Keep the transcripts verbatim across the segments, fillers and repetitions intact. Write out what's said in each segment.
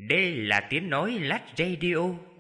Đây là tiếng nói Lách Radio.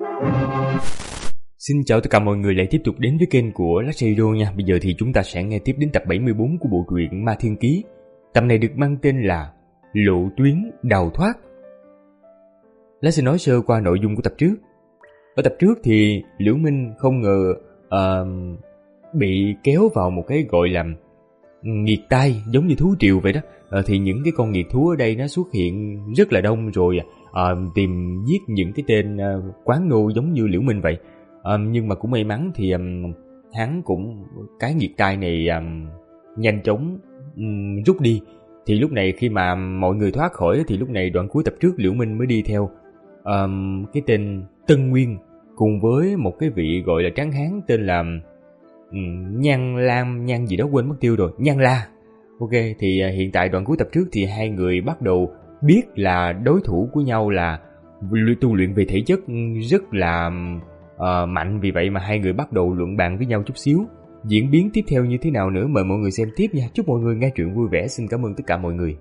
Xin chào tất cả mọi người lại tiếp tục đến với kênh của Lách Radio nha. Bây giờ thì chúng ta sẽ nghe tiếp đến tập bảy mươi bốn của bộ truyện Ma Thiên Ký. Tập này được mang tên là Lộ Tuyến Đào Thoát. Lách sẽ nói sơ qua nội dung của tập trước. Ở tập trước thì Liễu Minh không ngờ uh, bị kéo vào một cái gọi là nghiệt tai giống như thú triều vậy đó. Uh, thì những cái con nghiệt thú ở đây nó xuất hiện rất là đông rồi uh, tìm giết những cái tên uh, quán nô giống như Liễu Minh vậy. Uh, nhưng mà cũng may mắn thì um, hắn cũng cái nghiệt tai này um, nhanh chóng um, rút đi. Thì lúc này khi mà mọi người thoát khỏi thì lúc này đoạn cuối tập trước Liễu Minh mới đi theo um, cái tên Tân Nguyên cùng với một cái vị gọi là tráng hán tên là um, Nhan Lam Nhan gì đó quên mất tiêu rồi, Nhan La. Ok, thì uh, hiện tại đoạn cuối tập trước thì hai người bắt đầu biết là đối thủ của nhau là tu luyện về thể chất rất là uh, mạnh, vì vậy mà hai người bắt đầu luận bàn với nhau chút xíu. Diễn biến tiếp theo như thế nào nữa mời mọi người xem tiếp nha. Chúc mọi người nghe truyện vui vẻ. Xin cảm ơn tất cả mọi người.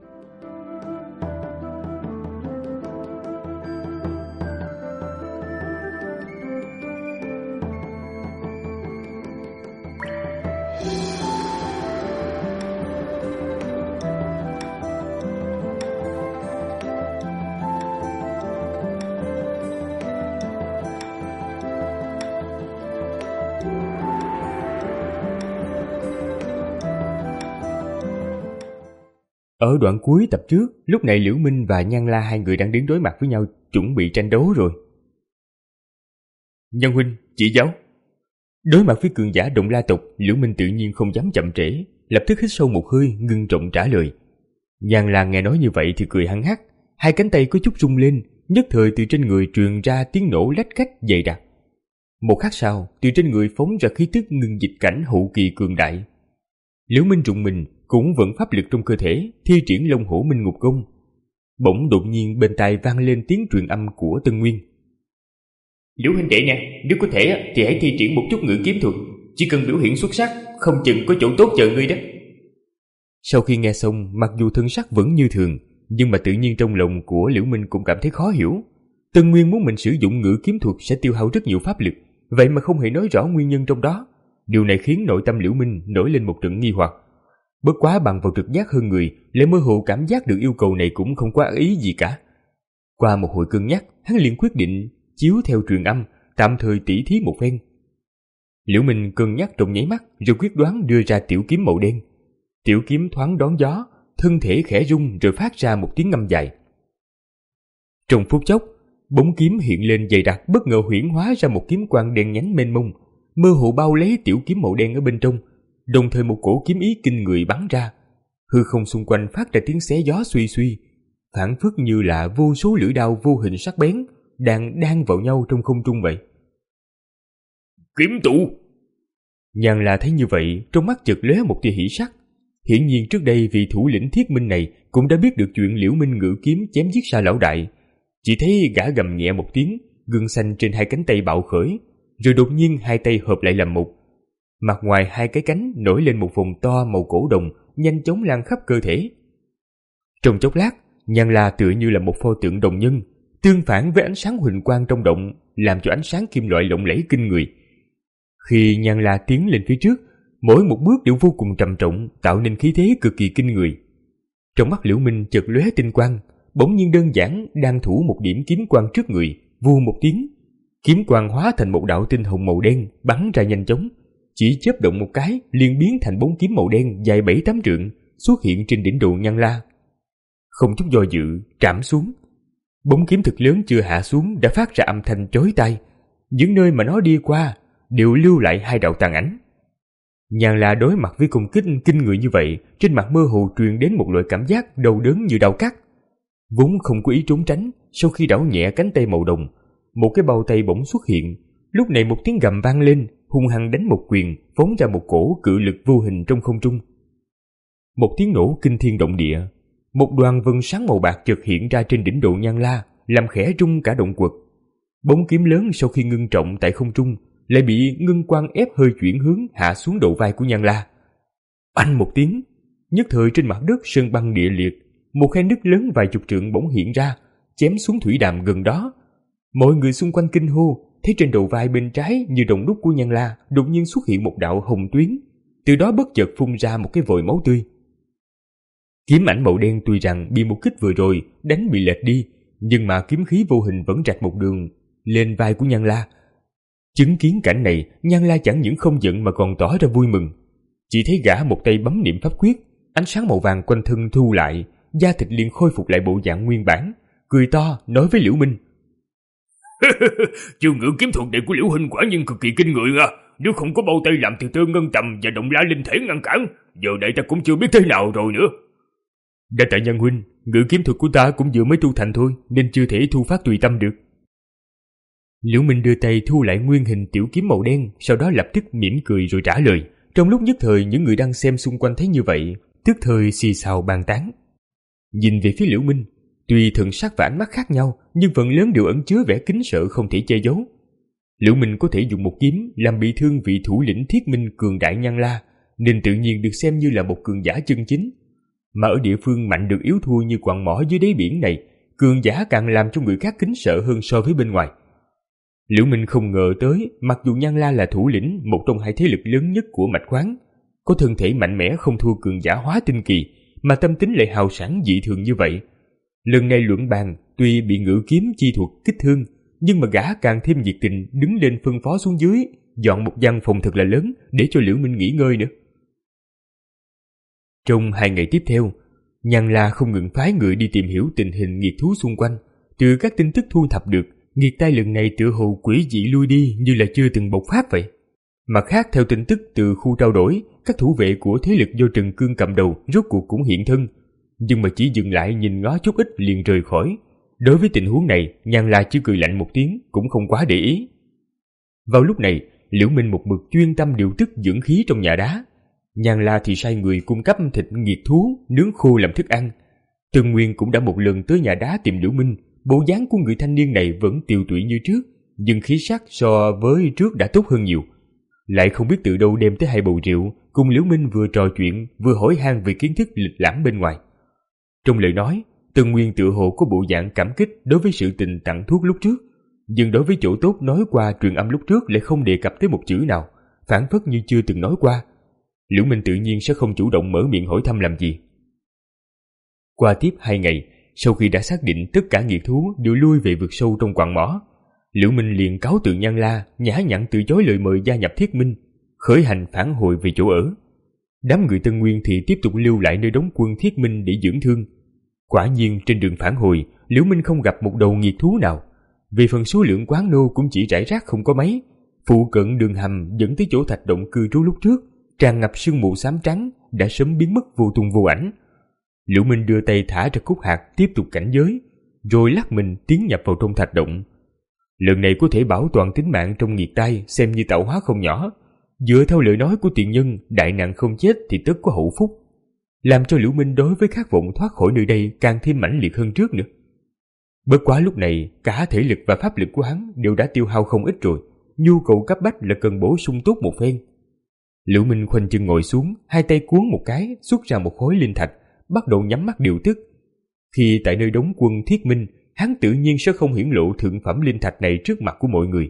Ở đoạn cuối tập trước, lúc này Liễu Minh và Nhan La hai người đang đứng đối mặt với nhau, chuẩn bị tranh đấu rồi. Nhân huynh, chỉ giáo. Đối mặt với cường giả Động La tộc, Liễu Minh tự nhiên không dám chậm trễ, lập tức hít sâu một hơi, ngưng trọng trả lời. Nhan La nghe nói như vậy thì cười hăng hắc, hai cánh tay có chút rung lên, nhất thời từ trên người truyền ra tiếng nổ lách cách dày đặc. Một khắc sau, từ trên người phóng ra khí tức ngưng dịch cảnh hậu kỳ cường đại. Liễu Minh rùng mình, cũng vận pháp lực trong cơ thể, thi triển Long Hổ Minh Ngục Công. Bỗng đột nhiên bên tai vang lên tiếng truyền âm của Tân Nguyên. Liễu huynh đệ nha, nếu có thể thì hãy thi triển một chút ngự kiếm thuật, chỉ cần biểu hiện xuất sắc, không chừng có chỗ tốt chờ ngươi đó. Sau khi nghe xong, mặc dù thân sắc vẫn như thường, nhưng mà tự nhiên trong lòng của Liễu Minh cũng cảm thấy khó hiểu. Tân Nguyên muốn mình sử dụng ngự kiếm thuật sẽ tiêu hao rất nhiều pháp lực, vậy mà không hề nói rõ nguyên nhân trong đó. Điều này khiến nội tâm Liễu Minh nổi lên một trận nghi hoặc. Bất quá bằng vào trực giác hơn người, lại mơ hồ cảm giác được yêu cầu này cũng không có ý gì cả. Qua một hồi cân nhắc, hắn liền quyết định chiếu theo truyền âm, tạm thời tỉ thí một phen. Liễu Minh cân nhắc trong nháy mắt, rồi quyết đoán đưa ra tiểu kiếm màu đen. Tiểu kiếm thoáng đón gió, thân thể khẽ rung rồi phát ra một tiếng ngâm dài. Trong phút chốc, bóng kiếm hiện lên dày đặc, bất ngờ huyễn hóa ra một kiếm quang đen nhánh mênh mông, mơ hồ bao lấy tiểu kiếm màu đen ở bên trong. Đồng thời một cổ kiếm ý kinh người bắn ra, hư không xung quanh phát ra tiếng xé gió suy suy, phảng phất như là vô số lưỡi đao vô hình sắc bén đang đan vào nhau trong không trung vậy. Kiếm tụ! Nhan La thấy như vậy, trong mắt chợt lóe một tia hỉ sắc. Hiển nhiên trước đây vị thủ lĩnh Thiết Minh này cũng đã biết được chuyện Liễu Minh ngự kiếm chém giết Sa lão đại. Chỉ thấy gã gầm nhẹ một tiếng, gân xanh trên hai cánh tay bạo khởi, rồi đột nhiên hai tay hợp lại làm một. Mặt ngoài hai cái cánh nổi lên một vùng to màu cổ đồng, nhanh chóng lan khắp cơ thể. Trong chốc lát, Nhan La tựa như là một pho tượng đồng nhân, tương phản với ánh sáng huỳnh quang trong động, làm cho ánh sáng kim loại lộng lẫy kinh người. Khi Nhan La tiến lên phía trước, mỗi một bước đều vô cùng trầm trọng, tạo nên khí thế cực kỳ kinh người. Trong mắt Liễu Minh chợt lóe tinh quang, bỗng nhiên đơn giản đang thủ một điểm kiếm quang trước người, vù một tiếng, kiếm quang hóa thành một đạo tinh hồng màu đen bắn ra nhanh chóng. Chỉ chớp động một cái liền biến thành bóng kiếm màu đen dài bảy tám trượng xuất hiện trên đỉnh đầu Nhan La. Không chút do dự trảm xuống. Bóng kiếm thực lớn chưa hạ xuống đã phát ra âm thanh chói tai. Những nơi mà nó đi qua đều lưu lại hai đạo tàn ảnh. Nhan La đối mặt với công kích kinh người như vậy, trên mặt mơ hồ truyền đến một loại cảm giác đau đớn như đau cắt. Vốn không có ý trốn tránh, sau khi đảo nhẹ cánh tay màu đồng, một cái bao tay bỗng xuất hiện. Lúc này một tiếng gầm vang lên, hung hăng đánh một quyền, phóng ra một cổ cự lực vô hình trong không trung. Một tiếng nổ kinh thiên động địa, một đoàn vân sáng màu bạc chợt hiện ra trên đỉnh đầu Nhan La, làm khẽ rung cả động quật. Bóng kiếm lớn sau khi ngưng trọng tại không trung, lại bị ngân quang ép hơi chuyển hướng hạ xuống đầu vai của Nhan La. Oanh một tiếng, nhất thời trên mặt đất sơn băng địa liệt, một khe nứt lớn vài chục trượng bỗng hiện ra, chém xuống thủy đàm gần đó. Mọi người xung quanh kinh hô, thấy trên đầu vai bên trái như đồng đúc của Nhan La đột nhiên xuất hiện một đạo hồng tuyến, từ đó bất chợt phun ra một cái vòi máu tươi. Kiếm ảnh màu đen tuy rằng bị một kích vừa rồi đánh bị lệch đi, nhưng mà kiếm khí vô hình vẫn rạch một đường lên vai của Nhan La. Chứng kiến cảnh này, Nhan La chẳng những không giận mà còn tỏ ra vui mừng. Chỉ thấy gã một tay bấm niệm pháp quyết, ánh sáng màu vàng quanh thân thu lại, da thịt liền khôi phục lại bộ dạng nguyên bản, cười to nói với Liễu Minh: Chiêu ngự kiếm thuật này của Liễu huynh quả nhiên cực kỳ kinh người à. Nếu không có bao tay làm từ tơ ngân tầm và động la linh thể ngăn cản, giờ đây ta cũng chưa biết thế nào rồi nữa. Đa tạ Nhan huynh, ngự kiếm thuật của ta cũng vừa mới tu thành thôi, nên chưa thể thu phát tùy tâm được. Liễu Minh đưa tay thu lại nguyên hình tiểu kiếm màu đen, sau đó lập tức mỉm cười rồi trả lời. Trong lúc nhất thời, những người đang xem xung quanh thấy như vậy, tức thời xì xào bàn tán. Nhìn về phía Liễu Minh, tuy thần sắc và ánh mắt khác nhau, nhưng phần lớn đều ẩn chứa vẻ kính sợ không thể che giấu. Liễu Minh có thể dùng một kiếm làm bị thương vị thủ lĩnh Thiết Minh cường đại Nhan La, nên tự nhiên được xem như là một cường giả chân chính. Mà ở địa phương mạnh được yếu thua như quặng mỏ dưới đáy biển này, cường giả càng làm cho người khác kính sợ hơn so với bên ngoài. Liễu Minh không ngờ tới, mặc dù Nhan La là thủ lĩnh một trong hai thế lực lớn nhất của mạch khoáng, có thân thể mạnh mẽ không thua cường giả hóa tinh kỳ, mà tâm tính lại hào sảng dị thường như vậy. Lần này luận bàn, tuy bị ngự kiếm chi thuật kích thương, nhưng mà gã càng thêm nhiệt tình đứng lên phân phó xuống dưới, dọn một gian phòng thật là lớn để cho Liễu Minh nghỉ ngơi nữa. Trong hai ngày tiếp theo, Nhan La không ngừng phái người đi tìm hiểu tình hình nghiệt thú xung quanh. Từ các tin tức thu thập được, nghiệt tai lần này tựa hồ quỷ dị lui đi như là chưa từng bộc phát vậy. Mặt khác, theo tin tức từ khu trao đổi, các thủ vệ của thế lực do Trần Cương cầm đầu rốt cuộc cũng hiện thân, nhưng mà chỉ dừng lại nhìn ngó chút ít liền rời khỏi. Đối với tình huống này, Nhan La chỉ cười lạnh một tiếng, cũng không quá để ý. Vào lúc này, Liễu Minh một mực chuyên tâm điều tức dưỡng khí trong nhà đá. Nhan La thì sai người cung cấp thịt nghiệt thú nướng khô làm thức ăn. Tân Nguyên cũng đã một lần tới nhà đá tìm Liễu Minh. Bộ dáng của người thanh niên này vẫn tiều tụy như trước, nhưng khí sắc so với trước đã tốt hơn nhiều. Lại không biết từ đâu đem tới hai bầu rượu, cùng Liễu Minh vừa trò chuyện vừa hỏi han về kiến thức lịch lãm bên ngoài. Trong lời nói, Tân Nguyên tựa hồ có bộ dạng cảm kích đối với sự tình tặng thuốc lúc trước, nhưng đối với chỗ tốt nói qua truyền âm lúc trước lại không đề cập tới một chữ nào, phản phất như chưa từng nói qua. Liễu Minh tự nhiên sẽ không chủ động mở miệng hỏi thăm làm gì. Qua tiếp hai ngày, sau khi đã xác định tất cả nghiệt thú đều lui về vực sâu trong quặng mỏ, Liễu Minh liền cáo từ Nhan La, nhã nhặn từ chối lời mời gia nhập Thiết Minh, khởi hành phản hồi về chỗ ở. Đám người Tân Nguyên thì tiếp tục lưu lại nơi đóng quân Thiết Minh để dưỡng thương. Quả nhiên trên đường phản hồi, Liễu Minh không gặp một đầu nghiệt thú nào. Về phần số lượng quán nô cũng chỉ rải rác không có mấy. Phụ cận đường hầm dẫn tới chỗ thạch động cư trú lúc trước, tràn ngập sương mù xám trắng, đã sớm biến mất vô tung vô ảnh. Liễu Minh đưa tay thả ra cúc hạt tiếp tục cảnh giới, rồi lắc mình tiến nhập vào trong thạch động. Lần này có thể bảo toàn tính mạng trong nghiệt tai xem như tạo hóa không nhỏ. Dựa theo lời nói của tiền nhân, đại nạn không chết thì tất có hậu phúc, làm cho Liễu Minh đối với khát vọng thoát khỏi nơi đây càng thêm mãnh liệt hơn trước nữa. Bất quá lúc này, cả thể lực và pháp lực của hắn đều đã tiêu hao không ít rồi, nhu cầu cấp bách là cần bổ sung tốt một phen. Liễu Minh khoanh chân ngồi xuống, hai tay cuốn một cái, xuất ra một khối linh thạch, bắt đầu nhắm mắt điều tức. Khi tại nơi đóng quân Thiết Minh, hắn tự nhiên sẽ không hiển lộ thượng phẩm linh thạch này trước mặt của mọi người.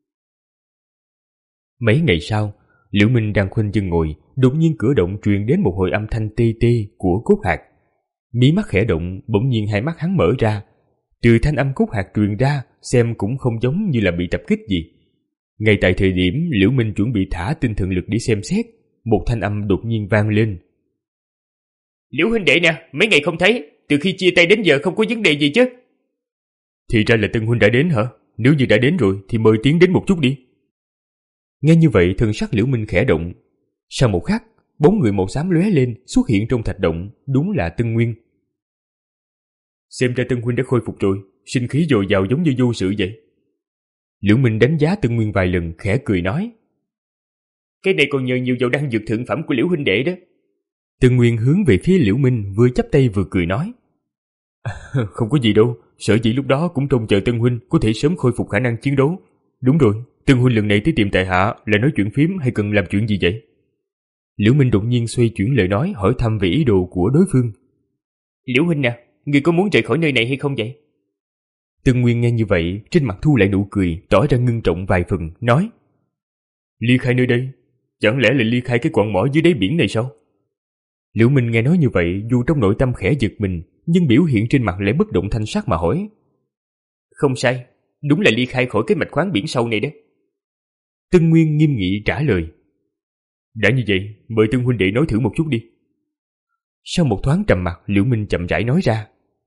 Mấy ngày sau, Liễu Minh đang khoanh chân ngồi, đột nhiên cửa động truyền đến một hồi âm thanh tê tê của cốt hạt. Mí mắt khẽ động, bỗng nhiên hai mắt hắn mở ra. Từ thanh âm cốt hạt truyền ra, xem cũng không giống như là bị tập kích gì. Ngay tại thời điểm Liễu Minh chuẩn bị thả tinh thần lực để xem xét, một thanh âm đột nhiên vang lên. Liễu huynh đệ nè, mấy ngày không thấy, từ khi chia tay đến giờ không có vấn đề gì chứ? Thì ra là Tân huynh đã đến hả? Nếu như đã đến rồi thì mời tiến đến một chút đi. Nghe như vậy, thần sắc Liễu Minh khẽ động. Sau một khắc, bóng người màu xám lóe lên xuất hiện trong thạch động, đúng là Tân Nguyên. Xem ra Tân huynh đã khôi phục rồi, sinh khí dồi dào giống như vô sự vậy. Liễu Minh đánh giá Tân Nguyên vài lần, khẽ cười nói. Cái này còn nhờ nhiều vào đan dược thượng phẩm của Liễu huynh đệ đó. Tân Nguyên hướng về phía Liễu Minh, vừa chắp tay vừa cười nói. Không có gì đâu, sở dĩ lúc đó cũng trông chờ Tân huynh có thể sớm khôi phục khả năng chiến đấu. Đúng rồi, Tân huynh lần này tới tìm tại hạ là nói chuyện phím hay cần làm chuyện gì vậy? Liễu Minh đột nhiên xoay chuyển lời nói, hỏi thăm về ý đồ của đối phương. Liễu huynh nè, người có muốn rời khỏi nơi này hay không vậy? Tân Nguyên nghe như vậy, trên mặt thu lại nụ cười, tỏ ra ngưng trọng vài phần, nói: Ly khai nơi đây? Chẳng lẽ là ly khai cái quặng mỏ dưới đáy biển này sao? Liễu Minh nghe nói như vậy, dù trong nội tâm khẽ giật mình, nhưng biểu hiện trên mặt lại bất động thanh sắc mà hỏi: Không sai, đúng là ly khai khỏi cái mạch khoáng biển sâu này đó. Tân Nguyên nghiêm nghị trả lời: Đã như vậy, mời Tân huynh đệ nói thử một chút đi. Sau một thoáng trầm mặc, Liễu Minh chậm rãi nói ra: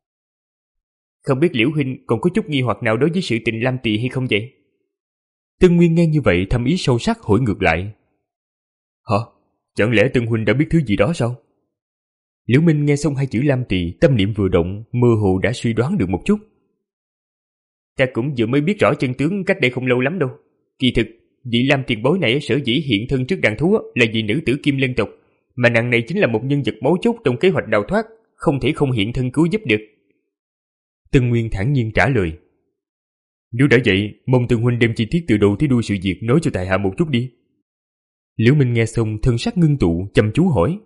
Không biết Liễu huynh còn có chút nghi hoặc nào đối với sự tình Lam Tỳ hay không vậy? Tân Nguyên nghe như vậy thâm ý sâu sắc hỏi ngược lại: Hả? Chẳng lẽ Tân huynh đã biết thứ gì đó sao? Liễu Minh nghe xong hai chữ Lam Tỳ, tâm niệm vừa động, mơ hồ đã suy đoán được một chút. Ta cũng vừa mới biết rõ chân tướng cách đây không lâu lắm đâu. Kỳ thực, vị Lam tiền bối này sở dĩ hiện thân trước đàn thú là vì nữ tử Kim Lân tộc, mà nàng này chính là một nhân vật mấu chốt trong kế hoạch đào thoát, không thể không hiện thân cứu giúp được. Tân Nguyên thản nhiên trả lời: Nếu đã vậy, mong Tân huynh đem chi tiết từ đầu tới đuôi sự việc nói cho tại hạ một chút đi. Liễu Minh nghe xong thân sắc ngưng tụ, chăm chú hỏi: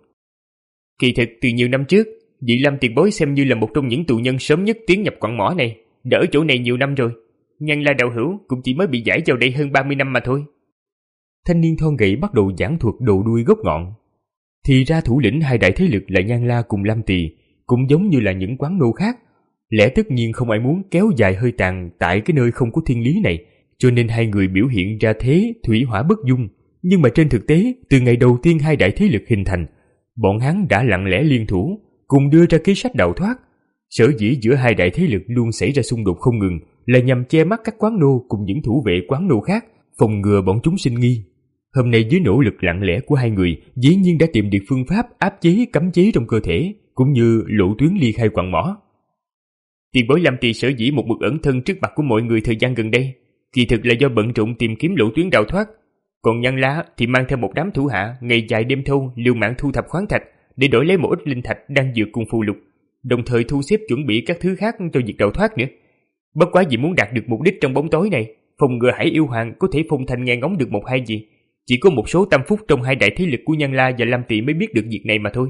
Kỳ thực từ nhiều năm trước, vị Lam tiền bối xem như là một trong những tù nhân sớm nhất tiến nhập quặng mỏ này, đã ở chỗ này nhiều năm rồi. Nhan La đạo hữu cũng chỉ mới bị giải vào đây hơn ba mươi năm mà thôi. Thanh niên thon gầy bắt đầu giảng thuật đầu đuôi gốc ngọn. Thì ra thủ lĩnh hai đại thế lực là Nhan La cùng Lam Tỳ, cũng giống như là những quán nô khác, lẽ tất nhiên không ai muốn kéo dài hơi tàn tại cái nơi không có thiên lý này, cho nên hai người biểu hiện ra thế thủy hỏa bất dung. Nhưng mà trên thực tế, từ ngày đầu tiên hai đại thế lực hình thành, bọn hắn đã lặng lẽ liên thủ, cùng đưa ra kế sách đào thoát. Sở dĩ giữa hai đại thế lực luôn xảy ra xung đột không ngừng là nhằm che mắt các quán nô cùng những thủ vệ quán nô khác, phòng ngừa bọn chúng sinh nghi. Hôm nay dưới nỗ lực lặng lẽ của hai người, dĩ nhiên đã tìm được phương pháp áp chế cấm chế trong cơ thể, cũng như lộ tuyến ly khai quặng mỏ. Tiền bối Lam Tỳ sở dĩ một mực ẩn thân trước mặt của mọi người thời gian gần đây, kỳ thực là do bận rộn tìm kiếm lộ tuyến đào thoát. Còn Nhan La thì mang theo một đám thủ hạ ngày dài đêm thâu liều mạng thu thập khoáng thạch để đổi lấy một ít linh thạch đang dược cùng phù lục, đồng thời thu xếp chuẩn bị các thứ khác cho việc đào thoát nữa. Bất quá vì muốn đạt được mục đích trong bóng tối này, phòng ngừa Hải Yêu Hoàng có thể phong thành nghe ngóng được một hai gì, chỉ có một số tâm phúc trong hai đại thế lực của Nhan La và Lam Tỳ mới biết được việc này mà thôi.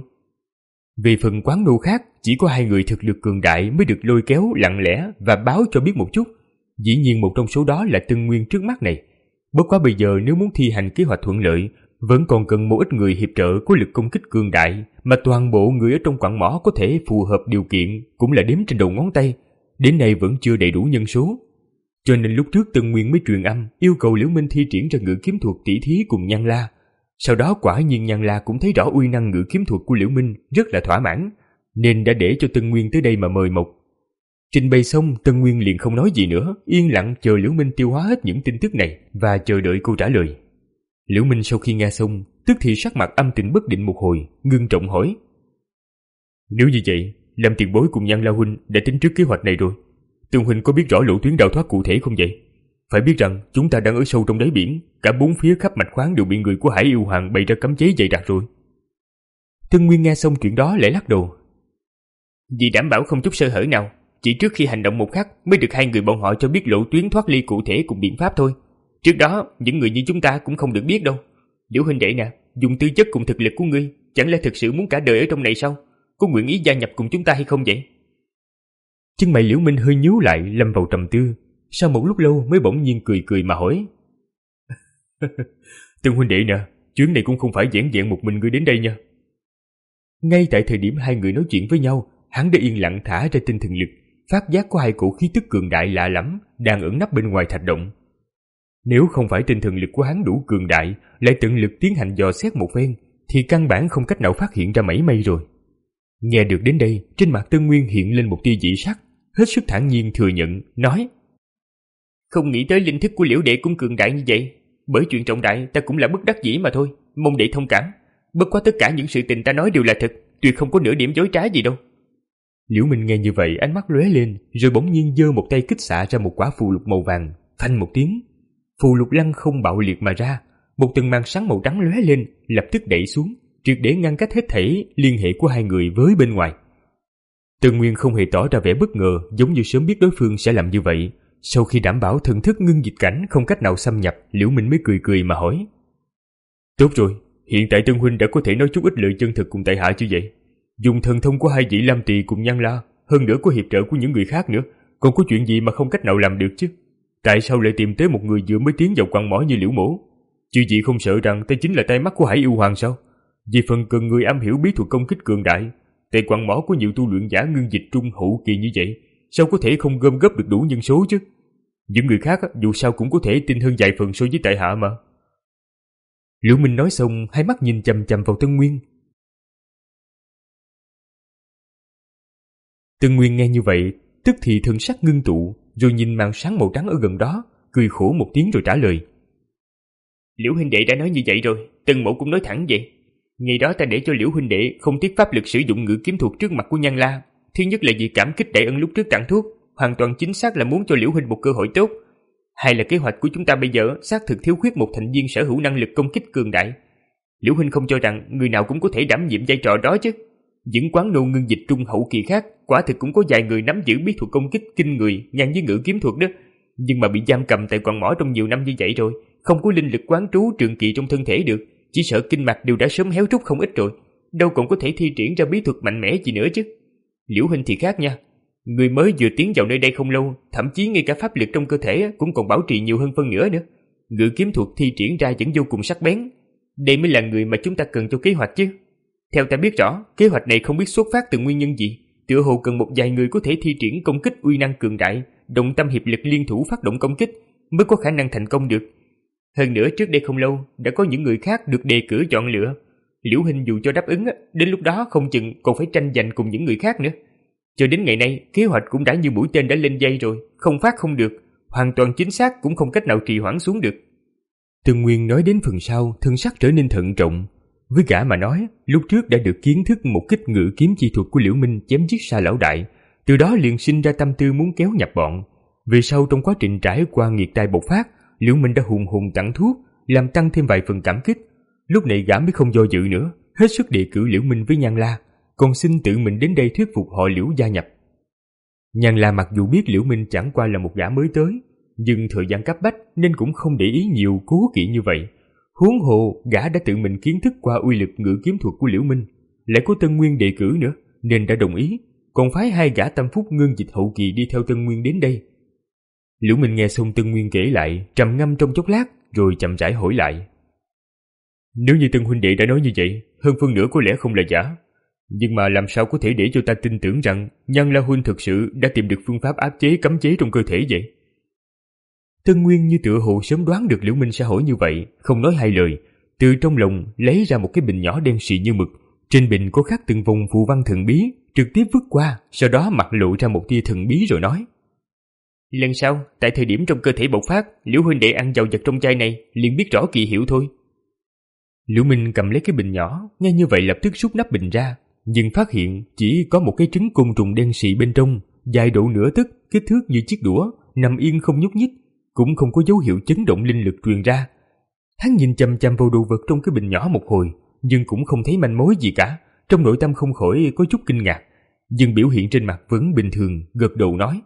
Về phần quán nô khác, chỉ có hai người thực lực cường đại mới được lôi kéo lặng lẽ và báo cho biết một chút. Dĩ nhiên một trong số đó là Tân Nguyên trước mắt này. Bất quá bây giờ nếu muốn thi hành kế hoạch thuận lợi, vẫn còn cần một ít người hiệp trợ có lực công kích cường đại, mà toàn bộ người ở trong quặng mỏ có thể phù hợp điều kiện cũng là đếm trên đầu ngón tay. Đến nay vẫn chưa đầy đủ nhân số. Cho nên lúc trước Tân Nguyên mới truyền âm yêu cầu Liễu Minh thi triển ra ngự kiếm thuật tỷ thí cùng Nhan La. Sau đó quả nhiên Nhan La cũng thấy rõ uy năng ngự kiếm thuật của Liễu Minh, rất là thỏa mãn, nên đã để cho Tân Nguyên tới đây mà mời mọc. Trình bày xong, Tân Nguyên liền không nói gì nữa, yên lặng chờ Liễu Minh tiêu hóa hết những tin tức này và chờ đợi câu trả lời. Liễu Minh sau khi nghe xong, tức thì sắc mặt âm tình bất định một hồi, ngưng trọng hỏi: Nếu như vậy, Lam tiền bối cùng Nhan La huynh đã tính trước kế hoạch này rồi. Tương huynh có biết rõ lộ tuyến đào thoát cụ thể không vậy? Phải biết rằng chúng ta đang ở sâu trong đáy biển, cả bốn phía khắp mạch khoáng đều bị người của Hải Yêu Hoàng bày ra cấm chế dày đặc rồi. Tân Nguyên nghe xong chuyện đó lại lắc đầu: Vì đảm bảo không chút sơ hở nào, chỉ trước khi hành động một khắc mới được hai người bọn họ cho biết lộ tuyến thoát ly cụ thể cùng biện pháp thôi. Trước đó, những người như chúng ta cũng không được biết đâu. Liễu huynh đệ nè, dùng tư chất cùng thực lực của ngươi, chẳng lẽ thực sự muốn cả đời ở trong này sao? Có nguyện ý gia nhập cùng chúng ta hay không vậy? Chân mày Liễu Minh hơi nhíu lại, lâm vào trầm tư. Sau một lúc lâu mới bỗng nhiên cười cười mà hỏi: Tân huynh đệ nè, chuyến này cũng không phải giản vẹn một mình ngươi đến đây nha. Ngay tại thời điểm hai người nói chuyện với nhau, hắn đã yên lặng thả ra tinh thần lực, phát giác có hai cổ khí tức cường đại lạ lắm đang ẩn nấp bên ngoài thạch động. Nếu không phải tinh thần lực của hắn đủ cường đại, lại tận lực tiến hành dò xét một phen, thì căn bản không cách nào phát hiện ra mảy may rồi. Nghe được đến đây, trên mặt Tân Nguyên hiện lên một tia dị sắc, hết sức thản nhiên thừa nhận, nói: Không nghĩ tới linh thức của Liễu đệ cũng cường đại như vậy. Bởi chuyện trọng đại ta cũng là bất đắc dĩ mà thôi, mong đệ thông cảm. Bất quá tất cả những sự tình ta nói đều là thật, tuyệt không có nửa điểm dối trá gì đâu. Liễu Minh nghe như vậy, ánh mắt lóe lên, rồi bỗng nhiên giơ một tay kích xạ ra một quả phù lục màu vàng, phanh một tiếng, phù lục lăng không bạo liệt mà ra, một tầng màn sáng màu trắng lóe lên, lập tức đẩy xuống, triệt để ngăn cách hết thảy liên hệ của hai người với bên ngoài. Tân Nguyên không hề tỏ ra vẻ bất ngờ, giống như sớm biết đối phương sẽ làm như vậy. Sau khi đảm bảo thần thức ngưng dịch cảnh không cách nào xâm nhập, Liễu Minh mới cười cười mà hỏi: Tốt rồi, hiện tại Tân huynh đã có thể nói chút ít lời chân thực cùng tại hạ chứ vậy? Dùng thần thông của hai vị Lam Tỳ cùng Nhan La, hơn nữa có hiệp trợ của những người khác nữa, Còn có chuyện gì mà không cách nào làm được chứ? Tại sao lại tìm tới một người vừa mới tiến vào quặng mỏ như Liễu Mỗ? Chứ chị không sợ rằng đây chính là tay mắt của Hải Yêu Hoàng sao? Vì phần cần người am hiểu bí thuật công kích cường đại, tại quặng mỏ có nhiều tu luyện giả ngưng dịch trung hậu kỳ như vậy, sao có thể không gom góp được đủ nhân số chứ? Những người khác dù sao cũng có thể tin hơn vài phần so với tại hạ mà. Liễu Minh nói xong, hai mắt nhìn chằm chằm vào Tân Nguyên. Tân Nguyên nghe như vậy, tức thì thần sắc ngưng tụ, rồi nhìn màn sáng màu trắng ở gần đó, cười khổ một tiếng rồi trả lời. Liễu huynh đệ đã nói như vậy rồi, Tân Mỗ cũng nói thẳng vậy. Ngày đó ta để cho Liễu huynh đệ không tiếc pháp lực sử dụng ngự kiếm thuật trước mặt của Nhan La. Thứ nhất là vì cảm kích đại ân lúc trước tặng thuốc, hoàn toàn chính xác là muốn cho Liễu huynh một cơ hội tốt. Hai là kế hoạch của chúng ta bây giờ xác thực thiếu khuyết một thành viên sở hữu năng lực công kích cường đại. Liễu huynh không cho rằng người nào cũng có thể đảm nhiệm vai trò đó chứ? Những quán nô ngưng dịch trung hậu kỳ khác quả thực cũng có vài người nắm giữ bí thuật công kích kinh người ngang với ngự kiếm thuật đó, nhưng mà bị giam cầm tại quặng mỏ trong nhiều năm như vậy rồi, không có linh lực quán trú trường kỳ trong thân thể được, chỉ sợ kinh mạch đều đã sớm héo rút không ít rồi, đâu còn có thể thi triển ra bí thuật mạnh mẽ gì nữa chứ. Liễu huynh thì khác nha, người mới vừa tiến vào nơi đây không lâu, thậm chí ngay cả pháp lực trong cơ thể cũng còn bảo trì nhiều hơn phân nửa nữa, ngự kiếm thuật thi triển ra vẫn vô cùng sắc bén. Đây mới là người mà chúng ta cần cho kế hoạch chứ. Theo ta biết rõ, kế hoạch này không biết xuất phát từ nguyên nhân gì, tựa hồ cần một vài người có thể thi triển công kích uy năng cường đại, đồng tâm hiệp lực liên thủ phát động công kích mới có khả năng thành công được. Hơn nữa trước đây không lâu đã có những người khác được đề cử chọn lựa. Liễu huynh dù cho đáp ứng, đến lúc đó không chừng còn phải tranh giành cùng những người khác nữa. Cho đến ngày nay, kế hoạch cũng đã như mũi tên đã lên dây rồi, không phát không được, hoàn toàn chính xác cũng không cách nào trì hoãn xuống được. Tần Nguyên nói đến phần sau, thân sắc trở nên thận trọng. Với gã mà nói, lúc trước đã được kiến thức một kích ngự kiếm chi thuật của Liễu Minh chém giết Sa lão đại, từ đó liền sinh ra tâm tư muốn kéo nhập bọn. Về sau trong quá trình trải qua nghiệt tai bộc phát, Liễu Minh đã hùng hùng tặng thuốc, làm tăng thêm vài phần cảm kích. Lúc này gã mới không do dự nữa, hết sức đề cử Liễu Minh với Nhan La, còn xin tự mình đến đây thuyết phục họ Liễu gia nhập. Nhan La mặc dù biết Liễu Minh chẳng qua là một gã mới tới, nhưng thời gian cấp bách nên cũng không để ý nhiều cố kỵ như vậy. Huống hồ gã đã tự mình kiến thức qua uy lực ngự kiếm thuật của Liễu Minh, lại có Tân Nguyên đề cử nữa, nên đã đồng ý, còn phái hai gã tâm phúc ngưng dịch hậu kỳ đi theo Tân Nguyên đến đây. Liễu Minh nghe xong Tân Nguyên kể lại, trầm ngâm trong chốc lát, rồi chậm rãi hỏi lại. Nếu như Tân huynh đệ đã nói như vậy, hơn phân nửa có lẽ không là giả. Nhưng mà làm sao có thể để cho ta tin tưởng rằng Nhan La huynh thực sự đã tìm được phương pháp áp chế cấm chế trong cơ thể vậy? Tân Nguyên như tựa hồ sớm đoán được Liễu Minh sẽ hỏi như vậy, không nói hai lời, từ trong lòng lấy ra một cái bình nhỏ đen xì như mực, trên bình có khắc từng vùng phù văn thần bí, trực tiếp vứt qua, sau đó mặt lộ ra một tia thần bí rồi nói. Lần sau, tại thời điểm trong cơ thể bộc phát, Liễu huynh đệ ăn vào vật trong chai này, liền biết rõ kỳ hiệu thôi. Liễu Minh cầm lấy cái bình nhỏ, nghe như vậy lập tức rút nắp bình ra, nhưng phát hiện chỉ có một cái trứng côn trùng đen xì bên trong, dài độ nửa tấc, kích thước như chiếc đũa, nằm yên không nhúc nhích, cũng không có dấu hiệu chấn động linh lực truyền ra. Hắn nhìn chằm chằm vào đồ vật trong cái bình nhỏ một hồi, nhưng cũng không thấy manh mối gì cả, trong nội tâm không khỏi có chút kinh ngạc, nhưng biểu hiện trên mặt vẫn bình thường, gật đầu nói.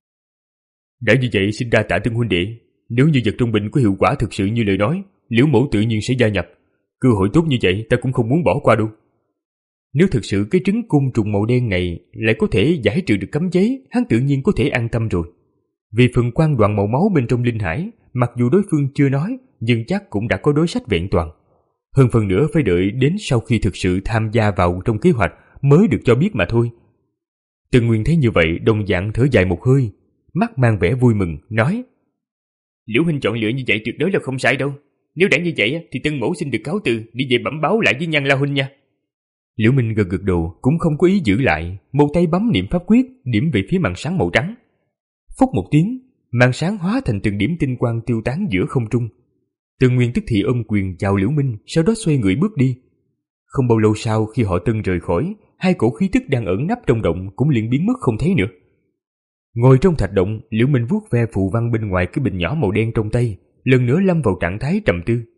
Đã như vậy xin đa tạ Tân huynh đệ, nếu như vật trong bình có hiệu quả thực sự như lời nói, Liễu mỗ tự nhiên sẽ gia nhập, cơ hội tốt như vậy ta cũng không muốn bỏ qua đâu. Nếu thực sự cái trứng côn trùng màu đen này lại có thể giải trừ được cấm chế, hắn tự nhiên có thể an tâm rồi. Vì phần quan đoàn màu máu bên trong linh hải, mặc dù đối phương chưa nói, nhưng chắc cũng đã có đối sách vẹn toàn. Hơn phần nữa phải đợi đến sau khi thực sự tham gia vào trong kế hoạch mới được cho biết mà thôi. Tần Nguyên thấy như vậy đồng dạng thở dài một hơi, mắt mang vẻ vui mừng, nói. Liễu huynh chọn lựa như vậy tuyệt đối là không sai đâu. Nếu đã như vậy thì Tân mỗ xin được cáo từ, đi về bẩm báo lại với Nhan La huynh nha. Liễu Minh gật gật đầu, cũng không có ý giữ lại, một tay bấm niệm pháp quyết, điểm về phía màn sáng màu trắng. Phúc một tiếng, màn sáng hóa thành từng điểm tinh quang tiêu tán giữa không trung. Tần Nguyên tức thì ôm quyền chào Liễu Minh, sau đó xoay người bước đi. Không bao lâu sau khi họ Tân rời khỏi, hai cổ khí tức đang ẩn nấp trong động cũng liền biến mất không thấy nữa. Ngồi trong thạch động, Liễu Minh vuốt ve phù văn bên ngoài cái bình nhỏ màu đen trong tay, lần nữa lâm vào trạng thái trầm tư.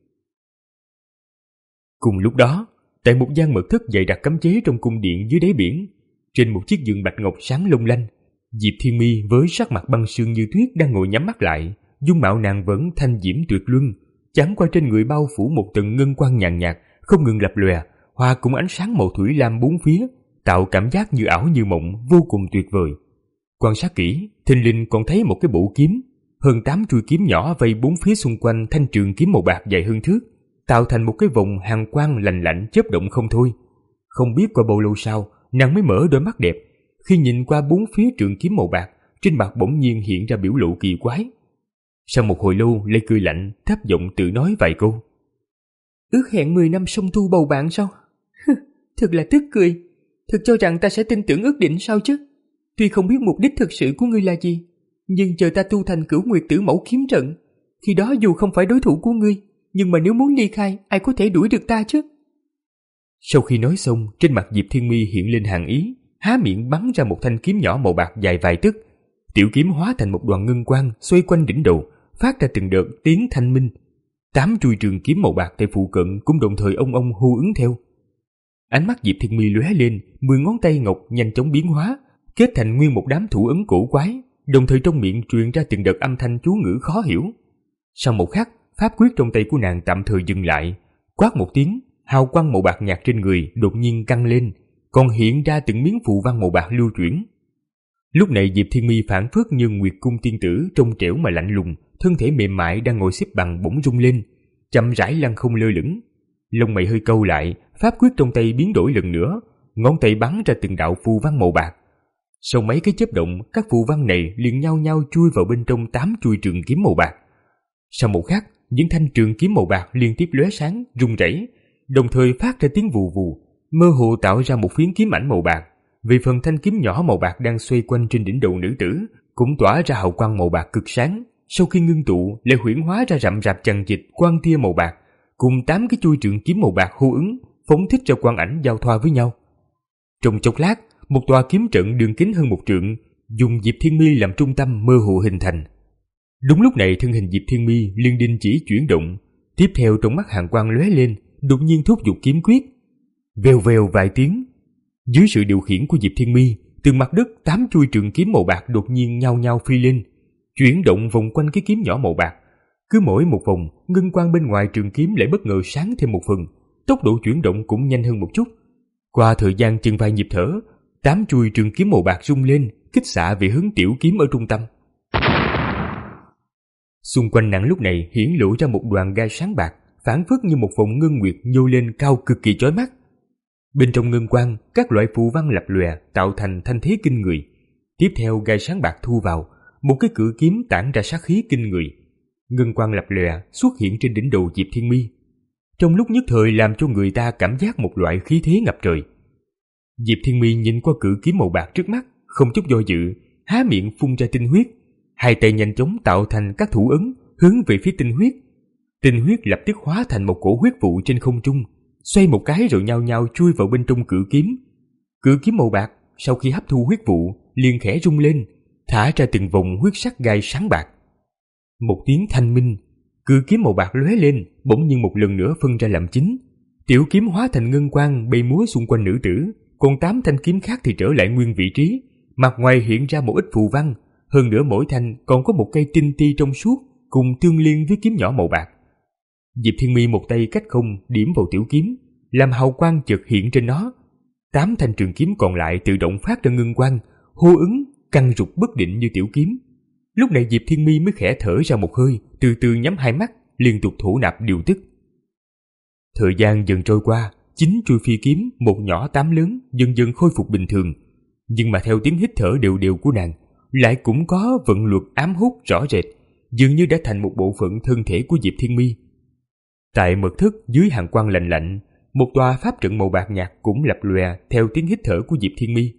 Cùng lúc đó, tại một gian mật thất dày đặc cấm chế trong cung điện dưới đáy biển, trên một chiếc giường bạch ngọc sáng long lanh, Diệp Thiên Mi với sắc mặt băng sương như tuyết đang ngồi nhắm mắt lại, dung mạo nàng vẫn thanh diễm tuyệt luân, chẳng qua trên người bao phủ một tầng ngân quang nhàn nhạt, không ngừng lập lòe, hòa cùng ánh sáng màu thủy lam bốn phía, tạo cảm giác như ảo như mộng, vô cùng tuyệt vời. Quan sát kỹ, thình lình còn thấy một cái bộ kiếm, hơn tám chuôi kiếm nhỏ vây bốn phía xung quanh thanh trường kiếm màu bạc dài hơn thước, tạo thành một cái vòng hàn quang lạnh lạnh chớp động không thôi. Không biết qua bao lâu sau, nàng mới mở đôi mắt đẹp, khi nhìn qua bốn phía trường kiếm màu bạc, trên mặt bỗng nhiên hiện ra biểu lộ kỳ quái. Sau một hồi lâu lại cười lạnh, thấp giọng tự nói vài câu. Ước hẹn mười năm song tu bầu bạn sao? Thật là tức cười. Thật cho rằng ta sẽ tin tưởng ước định sao chứ? Tuy không biết mục đích thực sự của ngươi là gì, nhưng chờ ta tu thành Cửu Nguyệt Tử Mẫu kiếm trận, khi đó dù không phải đối thủ của ngươi, nhưng mà nếu muốn ly khai, ai có thể đuổi được ta chứ? Sau khi nói xong, trên mặt Diệp Thiên Mi hiện lên hàn ý, há miệng bắn ra một thanh kiếm nhỏ màu bạc dài vài tấc. Tiểu kiếm hóa thành một đoàn ngân quang xoay quanh đỉnh đầu, phát ra từng đợt tiếng thanh minh. Tám chuôi trường kiếm màu bạc tại phụ cận cũng đồng thời ông ông hô ứng theo. Ánh mắt Diệp Thiên Mi lóe lên, mười ngón tay ngọc nhanh chóng biến hóa, kết thành nguyên một đám thủ ấn cổ quái, đồng thời trong miệng truyền ra từng đợt âm thanh chú ngữ khó hiểu. Sau một khắc, pháp quyết trong tay của nàng tạm thời dừng lại, quát một tiếng, hào quang màu bạc nhạt trên người đột nhiên căng lên, còn hiện ra từng miếng phù văn màu bạc lưu chuyển. Lúc này Diệp Thiên Mi phảng phất như Nguyệt Cung tiên tử trong trẻo mà lạnh lùng, thân thể mềm mại đang ngồi xếp bằng bỗng rung lên, chậm rãi lăn không lơ lửng. Lông mày hơi câu lại, pháp quyết trong tay biến đổi lần nữa, ngón tay bắn ra từng đạo phù văn màu bạc. Sau mấy cái chớp động, các phù văn này liền nhau nhau chui vào bên trong tám chuôi trường kiếm màu bạc. Sau một khắc, những thanh trường kiếm màu bạc liên tiếp lóe sáng, rung rẩy, đồng thời phát ra tiếng vù vù, mơ hồ tạo ra một phiến kiếm ảnh màu bạc. Về phần thanh kiếm nhỏ màu bạc đang xoay quanh trên đỉnh đầu nữ tử, cũng tỏa ra hào quang màu bạc cực sáng. Sau khi ngưng tụ, lại huyễn hóa ra rậm rạp chằng chịt quang tia màu bạc, cùng tám cái chuôi trường kiếm màu bạc hô ứng, phóng thích ra quang ảnh giao thoa với nhau. Trong chốc lát, một tòa kiếm trận đường kính hơn một trượng, dùng Diệp Thiên Mi làm trung tâm mơ hồ hình thành. Đúng lúc này, thân hình Diệp Thiên Mi liền đình chỉ chuyển động, tiếp theo trong mắt hàn quang lóe lên, đột nhiên thúc giục kiếm quyết. Vèo vèo vài tiếng, dưới sự điều khiển của Diệp Thiên Mi, từ mặt đất tám chuôi trường kiếm màu bạc đột nhiên nhau nhau phi lên, chuyển động vòng quanh cái kiếm nhỏ màu bạc. Cứ mỗi một vòng, ngân quang bên ngoài trường kiếm lại bất ngờ sáng thêm một phần, tốc độ chuyển động cũng nhanh hơn một chút. Qua thời gian chừng vài nhịp thở, tám chuôi trường kiếm màu bạc rung lên, kích xạ về hướng tiểu kiếm ở trung tâm. Xung quanh nàng lúc này hiển lộ ra một đoàn gai sáng bạc, phảng phất như một vòng ngân nguyệt nhô lên cao cực kỳ chói mắt. Bên trong ngân quang, các loại phù văn lập lòe tạo thành thanh thế kinh người. Tiếp theo gai sáng bạc thu vào, một cái cự kiếm tản ra sát khí kinh người. Ngân quang lập lòe xuất hiện trên đỉnh đầu Diệp Thiên Mi, trong lúc nhất thời làm cho người ta cảm giác một loại khí thế ngập trời. Diệp Thiên Mi nhìn qua cự kiếm màu bạc trước mắt, không chút do dự, há miệng phun ra tinh huyết, hai tay nhanh chóng tạo thành các thủ ấn hướng về phía tinh huyết. Tinh huyết lập tức hóa thành một cổ huyết vụ trên không trung, xoay một cái rồi nhao nhao chui vào bên trong cự kiếm. Cự kiếm màu bạc sau khi hấp thu huyết vụ liền khẽ rung lên, thả ra từng vòng huyết sắc gai sáng bạc. Một tiếng thanh minh, cự kiếm màu bạc lóe lên, bỗng nhiên một lần nữa phân ra làm chín. Tiểu kiếm hóa thành ngân quang bay múa xung quanh nữ tử, còn tám thanh kiếm khác thì trở lại nguyên vị trí. Mặt ngoài hiện ra một ít phù văn, hơn nữa mỗi thanh còn có một cây tinh ti trong suốt, cùng tương liên với kiếm nhỏ màu bạc. Diệp Thiên Mi một tay cách không điểm vào tiểu kiếm, làm hào quang chợt hiện trên nó. Tám thanh trường kiếm còn lại tự động phát ra ngân quang, hô ứng, căng rụt bất định như tiểu kiếm. Lúc này Diệp Thiên Mi mới khẽ thở ra một hơi, từ từ nhắm hai mắt, liên tục thổ nạp điều tức. Thời gian dần trôi qua, chín chuôi phi kiếm, một nhỏ tám lớn, dần dần khôi phục bình thường. Nhưng mà theo tiếng hít thở đều đều của nàng, lại cũng có vận luật ám hút rõ rệt, dường như đã thành một bộ phận thân thể của Diệp Thiên Mi. Tại mật thất dưới hàng quang lạnh lạnh, một tòa pháp trận màu bạc nhạt cũng lập lòe theo tiếng hít thở của Diệp Thiên Mi.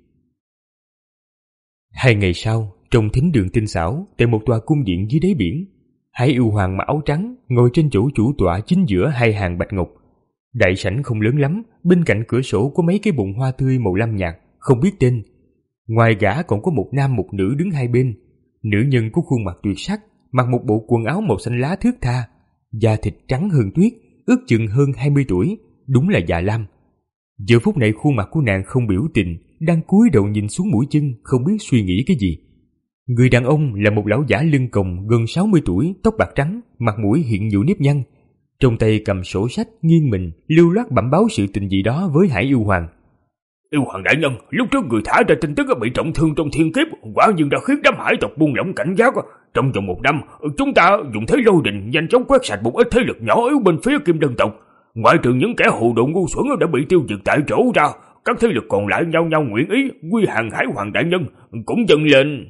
Hai ngày sau, trong thính đường tinh xảo, tại một tòa cung điện dưới đáy biển, Hải Yêu Hoàng mặc áo trắng ngồi trên chỗ chủ tọa chính giữa hai hàng bạch ngọc. Đại sảnh không lớn lắm, bên cạnh cửa sổ có mấy cái bồn hoa tươi màu lam nhạt, không biết tên. Ngoài gã còn có một nam một nữ đứng hai bên. Nữ nhân có khuôn mặt tuyệt sắc, mặc một bộ quần áo màu xanh lá thướt tha, da thịt trắng hơn tuyết, ước chừng hơn hai mươi tuổi, đúng là già lam. Giờ phút này khuôn mặt của nàng không biểu tình, đang cúi đầu nhìn xuống mũi chân, không biết suy nghĩ cái gì. Người đàn ông là một lão giả lưng còng gần sáu mươi tuổi, tóc bạc trắng, mặt mũi hiện nhiều nếp nhăn, trong tay cầm sổ sách nghiêng mình lưu loát bẩm báo sự tình gì đó với Hải Yêu Hoàng. Yêu Hoàng đại nhân, lúc trước người thả ra tin tức bị trọng thương trong thiên kiếp, quả nhiên đã khiến đám hải tộc buông lỏng cảnh giác. Trong vòng một năm, chúng ta dùng thế lôi đình nhanh chóng quét sạch một ít thế lực nhỏ yếu bên phía Kim Đơn tộc. Ngoại trừ những kẻ hồ đồ ngu xuẩn đã bị tiêu diệt tại chỗ ra, các thế lực còn lại nhau nhau nguyện ý quy hàng Hải Hoàng đại nhân, cũng dâng lên.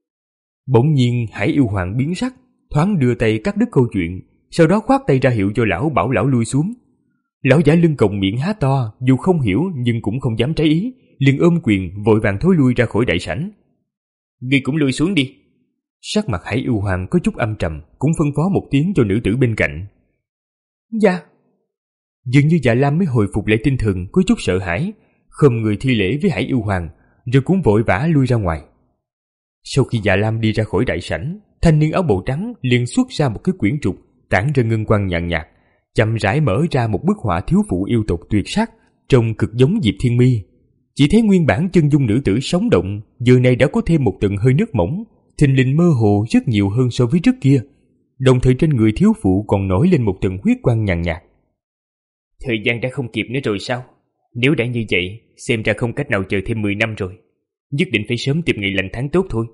Bỗng nhiên Hải Yêu Hoàng biến sắc, thoáng đưa tay cắt đứt câu chuyện, sau đó khoát tay ra hiệu cho lão, bảo lão lui xuống. Lão giả lưng còng miệng há to, dù không hiểu nhưng cũng không dám trái ý, liền ôm quyền vội vàng thối lui ra khỏi đại sảnh. Ngươi cũng lui xuống đi. Sắc mặt Hải Yêu Hoàng có chút âm trầm, cũng phân phó một tiếng cho nữ tử bên cạnh. Dạ. Dường như Dạ Lam mới hồi phục lại tinh thần, có chút sợ hãi, khom người thi lễ với Hải Yêu Hoàng, rồi cũng vội vã lui ra ngoài. Sau khi Dạ Lam đi ra khỏi đại sảnh, thanh niên áo bào trắng liền xuất ra một cái quyển trục tản ra ngân quang nhàn nhạt, chậm rãi mở ra một bức họa thiếu phụ yêu tộc tuyệt sắc, trông cực giống Diệp Thiên Mi. Chỉ thấy nguyên bản chân dung nữ tử sống động, giờ này đã có thêm một tầng hơi nước mỏng, thình lình mơ hồ rất nhiều hơn so với trước kia. Đồng thời trên người thiếu phụ còn nổi lên một tầng huyết quang nhàn nhạt. Thời gian đã không kịp nữa rồi sao? Nếu đã như vậy, xem ra không cách nào chờ thêm mười năm rồi. Nhất định phải sớm tìm ngày lành tháng tốt thôi.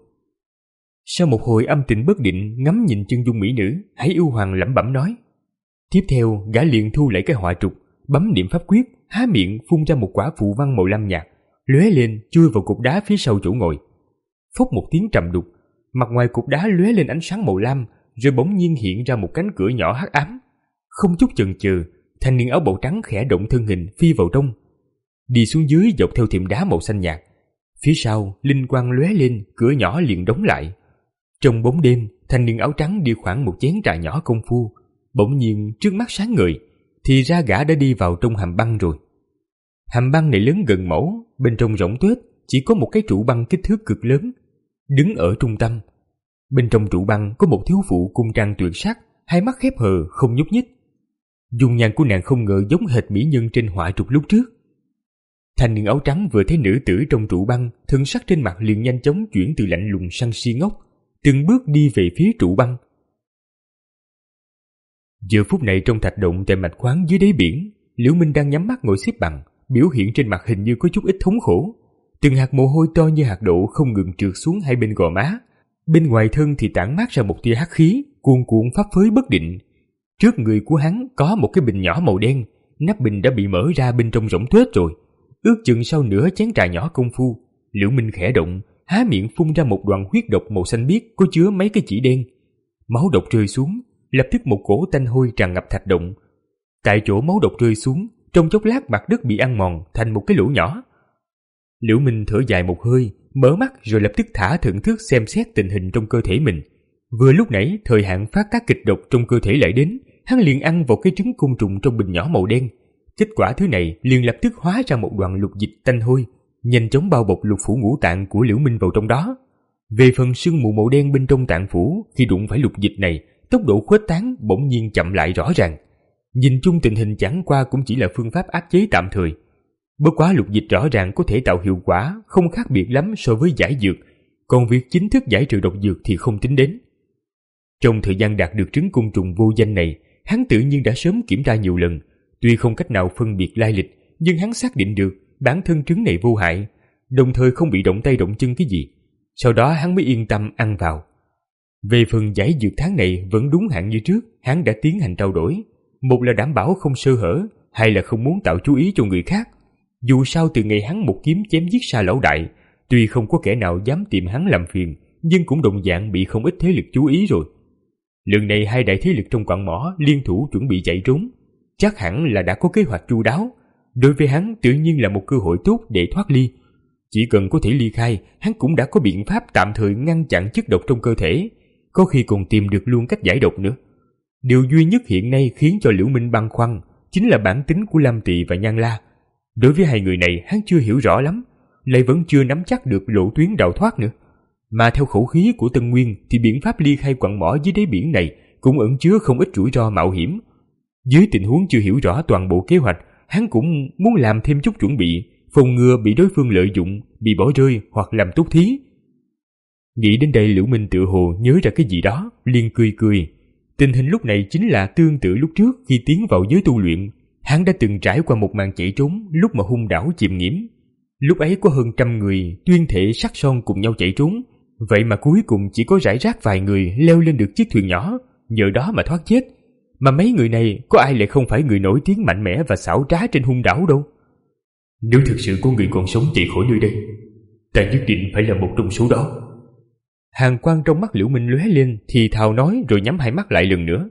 Sau một hồi âm tình bất định ngắm nhìn chân dung mỹ nữ, Hải Yêu Hoàng lẩm bẩm nói. Tiếp theo, gã liền thu lại cái họa trục, bấm niệm pháp quyết, há miệng phun ra một quả phù văn màu lam nhạt, lóe lên chui vào cục đá phía sau chỗ ngồi. Phốc một tiếng trầm đục, mặt ngoài cục đá lóe lên ánh sáng màu lam, rồi bỗng nhiên hiện ra một cánh cửa nhỏ hắc ám. Không chút chần chừ, thanh niên áo bào trắng khẽ động thân hình phi vào trong, đi xuống dưới dọc theo thềm đá màu xanh nhạt. Phía sau linh quang lóe lên, cửa nhỏ liền đóng lại. Trong bóng đêm, thanh niên áo trắng đi khoảng một chén trà nhỏ công phu, bỗng nhiên trước mắt sáng ngời, thì ra gã đã đi vào trong hầm băng rồi. Hầm băng này lớn gần mẫu, bên trong rỗng tuếch, chỉ có một cái trụ băng kích thước cực lớn, đứng ở trung tâm. Bên trong trụ băng có một thiếu phụ cung trang tuyệt sắc, hai mắt khép hờ không nhúc nhích. Dung nhan của nàng không ngờ giống hệt mỹ nhân trên họa trục lúc trước. Thanh niên áo trắng vừa thấy nữ tử trong trụ băng, thân sắc trên mặt liền nhanh chóng chuyển từ lạnh lùng sang si ngốc, từng bước đi về phía trụ băng. Giờ phút này trong thạch động tại mạch khoáng dưới đáy biển, Liễu Minh đang nhắm mắt ngồi xếp bằng, biểu hiện trên mặt hình như có chút ít thống khổ. Từng hạt mồ hôi to như hạt đậu không ngừng trượt xuống hai bên gò má. Bên ngoài thân thì tản mát ra một tia hắc khí, cuồn cuộn pháp phới bất định. Trước người của hắn có một cái bình nhỏ màu đen, nắp bình đã bị mở ra bên trong rỗng tuếch rồi. Ước chừng sau nửa chén trà nhỏ công phu, Liễu Minh khẽ động, há miệng phun ra một đoàn huyết độc màu xanh biếc có chứa mấy cái chỉ đen. Máu độc rơi xuống, lập tức một cỗ tanh hôi tràn ngập thạch động. Tại chỗ máu độc rơi xuống, trong chốc lát mặt đất bị ăn mòn thành một cái lỗ nhỏ. Liễu Minh thở dài một hơi, mở mắt rồi lập tức thả thận thức xem xét tình hình trong cơ thể mình. Vừa lúc nãy thời hạn phát tác kịch độc trong cơ thể lại đến, hắn liền ăn vào cái trứng côn trùng trong bình nhỏ màu đen. Kết quả thứ này liền lập tức hóa ra một đoàn lục dịch tanh hôi, nhanh chóng bao bọc lục phủ ngũ tạng của Liễu Minh vào trong đó. Về phần sương mù màu đen bên trong tạng phủ, khi đụng phải lục dịch này, tốc độ khuếch tán bỗng nhiên chậm lại rõ ràng. Nhìn chung tình hình chẳng qua cũng chỉ là phương pháp áp chế tạm thời. Bất quá lục dịch rõ ràng có thể tạo hiệu quả không khác biệt lắm so với giải dược, còn việc chính thức giải trừ độc dược thì không tính đến. Trong thời gian đạt được trứng côn trùng vô danh này, hắn tự nhiên đã sớm kiểm tra nhiều lần. Tuy không cách nào phân biệt lai lịch, nhưng hắn xác định được bản thân trứng này vô hại, đồng thời không bị động tay động chân cái gì. Sau đó hắn mới yên tâm ăn vào. Về phần giải dược tháng này vẫn đúng hạn như trước, hắn đã tiến hành trao đổi. Một là đảm bảo không sơ hở, hai là không muốn tạo chú ý cho người khác. Dù sao từ ngày hắn một kiếm chém giết Sa lão đại, tuy không có kẻ nào dám tìm hắn làm phiền, nhưng cũng đồng dạng bị không ít thế lực chú ý rồi. Lần này hai đại thế lực trong quặng mỏ liên thủ chuẩn bị chạy trốn, chắc hẳn là đã có kế hoạch chu đáo. Đối với hắn tự nhiên là một cơ hội tốt để thoát ly. Chỉ cần có thể ly khai, hắn cũng đã có biện pháp tạm thời ngăn chặn chất độc trong cơ thể, có khi còn tìm được luôn cách giải độc nữa. Điều duy nhất hiện nay khiến cho Liễu Minh băn khoăn chính là bản tính của Lam Tỵ và Nhan La. Đối với hai người này hắn chưa hiểu rõ lắm, lại vẫn chưa nắm chắc được lộ tuyến đào thoát nữa. Mà theo khẩu khí của Tân Nguyên thì biện pháp ly khai quặng mỏ dưới đáy biển này cũng ẩn chứa không ít rủi ro mạo hiểm. Dưới tình huống chưa hiểu rõ toàn bộ kế hoạch, hắn cũng muốn làm thêm chút chuẩn bị, phòng ngừa bị đối phương lợi dụng, bị bỏ rơi hoặc làm tốt thí. Nghĩ đến đây Liễu Minh tự hồ nhớ ra cái gì đó, liền cười cười. Tình hình lúc này chính là tương tự lúc trước khi tiến vào giới tu luyện, hắn đã từng trải qua một màn chạy trốn lúc mà hung đảo chìm nghiễm. Lúc ấy có hơn trăm người tuyên thệ sắc son cùng nhau chạy trốn, vậy mà cuối cùng chỉ có rải rác vài người leo lên được chiếc thuyền nhỏ, nhờ đó mà thoát chết. Mà mấy người này có ai lại không phải người nổi tiếng mạnh mẽ và xảo trá trên hung đảo đâu. Nếu thực sự có người còn sống chạy khỏi nơi đây, ta nhất định phải là một trong số đó. Hàn quang trong mắt Liễu Minh lóe lên, thì thào nói rồi nhắm hai mắt lại lần nữa.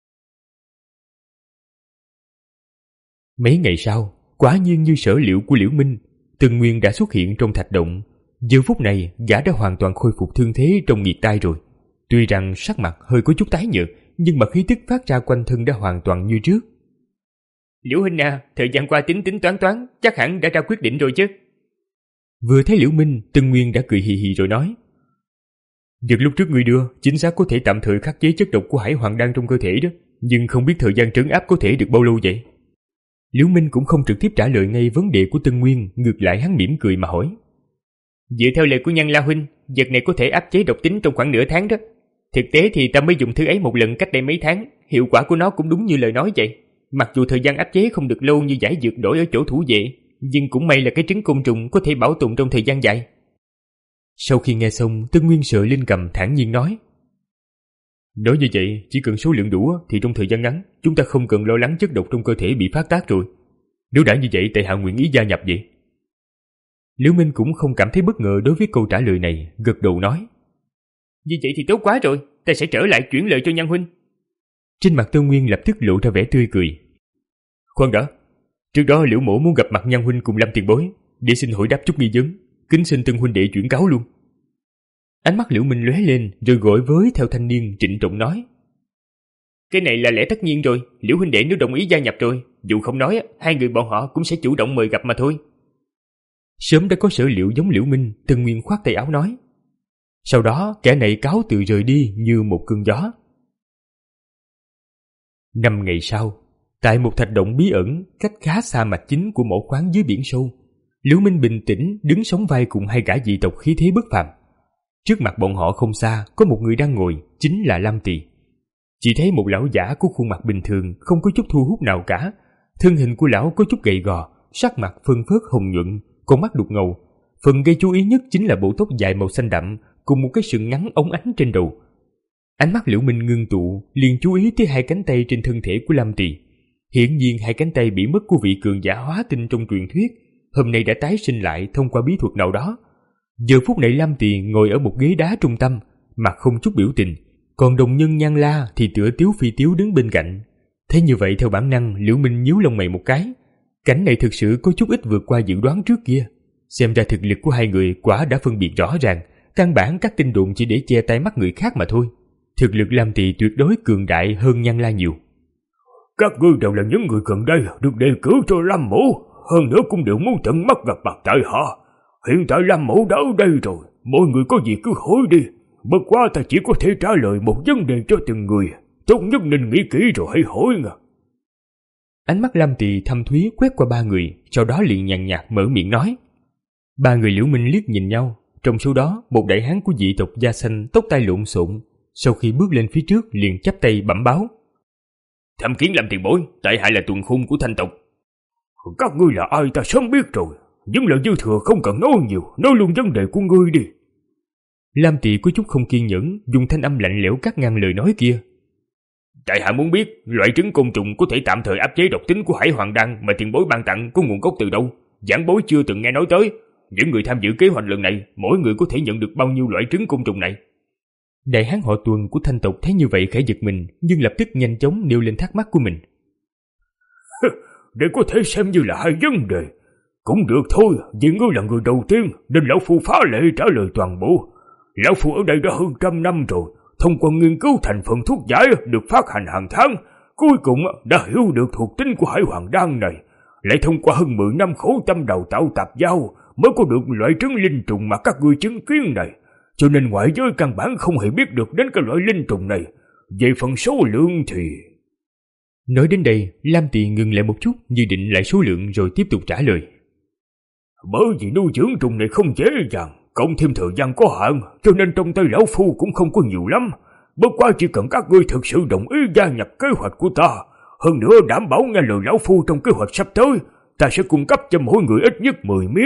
Mấy ngày sau, quả nhiên như sở liệu của Liễu Minh, Từng Nguyên đã xuất hiện trong thạch động. Giờ phút này, gã đã hoàn toàn khôi phục thương thế trong nghiệt tai rồi. Tuy rằng sắc mặt hơi có chút tái nhợt, nhưng mà khí tức phát ra quanh thân đã hoàn toàn như trước. Liễu huynh à, thời gian qua tính tính toán toán, chắc hẳn đã ra quyết định rồi chứ. Vừa thấy Liễu Minh, Từng Nguyên đã cười hì hì rồi nói. Việc lúc trước ngươi đưa, chính xác có thể tạm thời khắc chế chất độc của Hải Hoàng Đan trong cơ thể đó, nhưng không biết thời gian trấn áp có thể được bao lâu vậy? Liễu Minh cũng không trực tiếp trả lời ngay vấn đề của Tân Nguyên, ngược lại hắn mỉm cười mà hỏi. Dựa theo lời của Nhân La huynh, vật này có thể áp chế độc tính trong khoảng nửa tháng đó. Thực tế thì ta mới dùng thứ ấy một lần cách đây mấy tháng, hiệu quả của nó cũng đúng như lời nói vậy. Mặc dù thời gian áp chế không được lâu như giải dược đổi ở chỗ thủ vệ, nhưng cũng may là cái trứng côn trùng có thể bảo tồn trong thời gian dài. Sau khi nghe xong, Tân Nguyên sợ lên cầm thản nhiên nói. Nói như vậy, chỉ cần số lượng đủ thì trong thời gian ngắn, chúng ta không cần lo lắng chất độc trong cơ thể bị phát tác rồi. Nếu đã như vậy, tại hạ nguyện ý gia nhập vậy. Liễu Minh cũng không cảm thấy bất ngờ đối với câu trả lời này, gật đầu nói. Như vậy thì tốt quá rồi, ta sẽ trở lại chuyển lời cho Nhân huynh. Trên mặt Tân Nguyên lập tức lộ ra vẻ tươi cười. Khoan đã, trước đó Liễu mổ muốn gặp mặt Nhân huynh cùng Lâm tiền bối, để xin hỏi đáp chút nghi vấn, kính xin Tân huynh đệ chuyển cáo luôn. Ánh mắt Liễu Minh lóe lên rồi gọi với theo thanh niên trịnh trọng nói. Cái này là lẽ tất nhiên rồi, Liễu huynh đệ nếu đồng ý gia nhập rồi, dù không nói, hai người bọn họ cũng sẽ chủ động mời gặp mà thôi. Sớm đã có sở liệu giống Liễu Minh, Tân Nguyên khoát tay áo nói. Sau đó kẻ này cáo từ rời đi như một cơn gió. Năm ngày sau, tại một thạch động bí ẩn cách khá xa mạch chính của mỏ khoáng dưới biển sâu, Liễu Minh bình tĩnh đứng sóng vai cùng hai gã dị tộc khí thế bất phàm. Trước mặt bọn họ không xa có một người đang ngồi, chính là Lam Tỳ. Chỉ thấy một lão giả có khuôn mặt bình thường, không có chút thu hút nào cả. Thân hình của lão có chút gầy gò, sắc mặt phơn phớt hồng nhuận, con mắt đục ngầu. Phần gây chú ý nhất chính là bộ tóc dài màu xanh đậm cùng một cái sừng ngắn óng ánh trên đầu. Ánh mắt Liễu Minh ngưng tụ, liền chú ý tới hai cánh tay trên thân thể của Lam Tỳ. Hiển nhiên hai cánh tay bị mất của vị cường giả hóa tinh trong truyền thuyết, hôm nay đã tái sinh lại thông qua bí thuật nào đó. Giờ phút này Lam Tỳ ngồi ở một ghế đá trung tâm, mặt không chút biểu tình, còn đồng nhân Nhan La thì tựa Tiếu Phi Tiếu đứng bên cạnh. Thế như vậy theo bản năng, Liễu Minh nhíu lông mày một cái. Cảnh này thực sự có chút ít vượt qua dự đoán trước kia. Xem ra thực lực của hai người quả đã phân biệt rõ ràng, căn bản các tin đồn chỉ để che tay mắt người khác mà thôi. Thực lực Lam Tỳ tuyệt đối cường đại hơn Nhan La nhiều. Các ngươi đều là những người gần đây được đề cử cho Lam mẫu, hơn nữa cũng đều muốn tận mắt gặp mặt tại họ. Hiện tại Lam mẫu đã ở đây rồi, mọi người có gì cứ hỏi đi. Bất quá ta chỉ có thể trả lời một vấn đề cho từng người, tốt nhất nên nghĩ kỹ rồi hãy hỏi nha. Ánh mắt Lam Tỳ thâm thúy quét qua ba người, sau đó liền nhàn nhạt mở miệng nói. Ba người Liễu Minh liếc nhìn nhau, trong số đó một đại hán của dị tộc da xanh tóc tai lộn xộn, sau khi bước lên phía trước liền chắp tay bẩm báo. Tham kiến Lam tiền bối, tại hạ là tuần khung của Thanh tộc. Các ngươi là ai ta sớm biết rồi, những lời dư thừa không cần nói nhiều, nói luôn vấn đề của ngươi đi. Lam Tỳ có chút không kiên nhẫn, dùng thanh âm lạnh lẽo cắt ngang lời nói kia. Tại hạ muốn biết loại trứng côn trùng có thể tạm thời áp chế độc tính của Hải Hoàng Đan mà tiền bối ban tặng có nguồn gốc từ đâu? Giảng bối chưa từng nghe nói tới. Những người tham dự kế hoạch lần này, mỗi người có thể nhận được bao nhiêu loại trứng côn trùng này? Đại hán họ Tuần của Thanh tộc thấy như vậy khẽ giật mình, nhưng lập tức nhanh chóng nêu lên thắc mắc của mình. Đây có thể xem như là hai vấn đề. Cũng được thôi, vì ngươi là người đầu tiên nên lão phu phá lệ trả lời toàn bộ. Lão phu ở đây đã hơn trăm năm rồi, thông qua nghiên cứu thành phần thuốc giải được phát hành hàng tháng, cuối cùng đã hiểu được thuộc tính của Hải Hoàng Đan này. Lại thông qua hơn mười năm khổ tâm đào tạo tạp giao mới có được loại trứng linh trùng mà các ngươi chứng kiến này. Cho nên ngoại giới căn bản không hề biết được đến cái loại linh trùng này. Về phần số lượng thì... Nói đến đây, Lam Tỳ ngừng lại một chút, như định lại số lượng rồi tiếp tục trả lời. Bởi vì nuôi dưỡng trùng này không dễ dàng, cộng thêm thời gian có hạn, cho nên trong tay lão phu cũng không có nhiều lắm. Bất quá chỉ cần các ngươi thực sự đồng ý gia nhập kế hoạch của ta, hơn nữa đảm bảo nghe lời lão phu trong kế hoạch sắp tới, ta sẽ cung cấp cho mỗi người ít nhất mười miếng.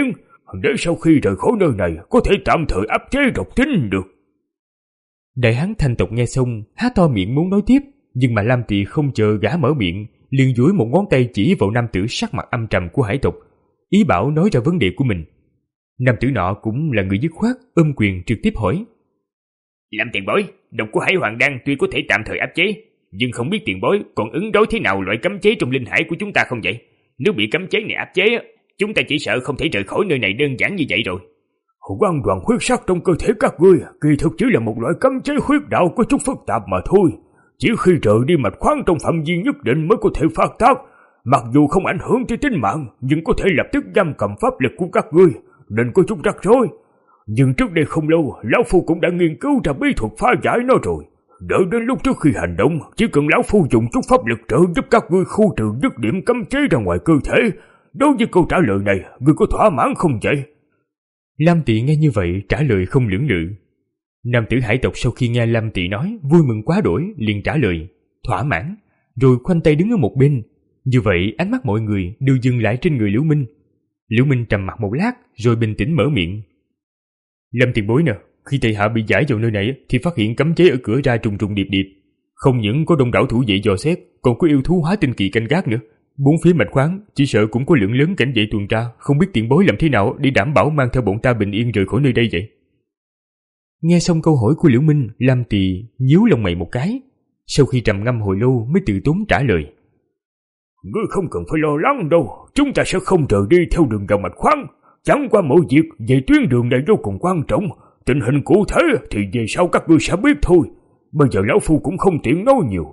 để sau khi rời khỏi nơi này có thể tạm thời áp chế độc tính được. Đại hán thanh tộc nghe xong há to miệng muốn nói tiếp, nhưng mà Lam Tỵ không chờ gã mở miệng, liền duỗi một ngón tay chỉ vào nam tử sắc mặt âm trầm của hải tộc, ý bảo nói ra vấn đề của mình. Nam tử nọ cũng là người dứt khoát, ôm quyền trực tiếp hỏi: Làm tiền bối, độc của Hải Hoàng Đan tuy có thể tạm thời áp chế, nhưng không biết tiền bối còn ứng đối thế nào loại cấm chế trong linh hải của chúng ta không vậy? Nếu bị cấm chế này áp chế, chúng ta chỉ sợ không thể rời khỏi nơi này đơn giản như vậy rồi. Quan đoàn huyết sắc trong cơ thể các ngươi kỳ thực chỉ là một loại cấm chế huyết đạo có chút phức tạp mà thôi. Chỉ khi rời đi mạch khoáng trong phạm vi nhất định mới có thể phát tác. Mặc dù không ảnh hưởng tới tính mạng, nhưng có thể lập tức giam cầm pháp lực của các ngươi, nên có chút rắc rối. Nhưng trước đây không lâu, Lão Phu cũng đã nghiên cứu ra bí thuật phá giải nó rồi. Đợi đến lúc trước khi hành động, chỉ cần Lão Phu dùng chút pháp lực trợ giúp các ngươi khu trừ dứt điểm cấm chế ra ngoài cơ thể. Đối với câu trả lời này, ngươi có thỏa mãn không vậy? Lam Tỵ nghe như vậy trả lời không lưỡng lự. Nam tử hải tộc sau khi nghe Lam Tỵ nói vui mừng quá đổi, liền trả lời thỏa mãn, rồi khoanh tay đứng ở một bên. Như vậy ánh mắt mọi người đều dừng lại trên người Liễu Minh. Liễu Minh trầm mặt một lát rồi bình tĩnh mở miệng: Lâm tiền bối nè, khi Tây Hạ bị giải vào nơi này thì phát hiện cấm chế ở cửa ra trùng trùng điệp điệp, không những có đông đảo thủ vệ dò xét, còn có yêu thú hóa tinh kỳ canh gác nữa. Bốn phía mạch khoáng chỉ sợ cũng có lượng lớn cảnh vệ tuần tra, không biết tiền bối làm thế nào để đảm bảo mang theo bọn ta bình yên rời khỏi nơi đây vậy? Nghe xong câu hỏi của Liễu Minh, Lam Tỵ nhíu lông mày một cái, sau khi trầm ngâm hồi lâu mới từ tốn trả lời: Ngươi không cần phải lo lắng đâu, chúng ta sẽ không rời đi theo đường vào mạch khoáng. Chẳng qua mỗi việc về tuyến đường này vô cùng quan trọng, tình hình cụ thể thì về sau các ngươi sẽ biết thôi. Bây giờ Lão Phu cũng không tiện nói nhiều.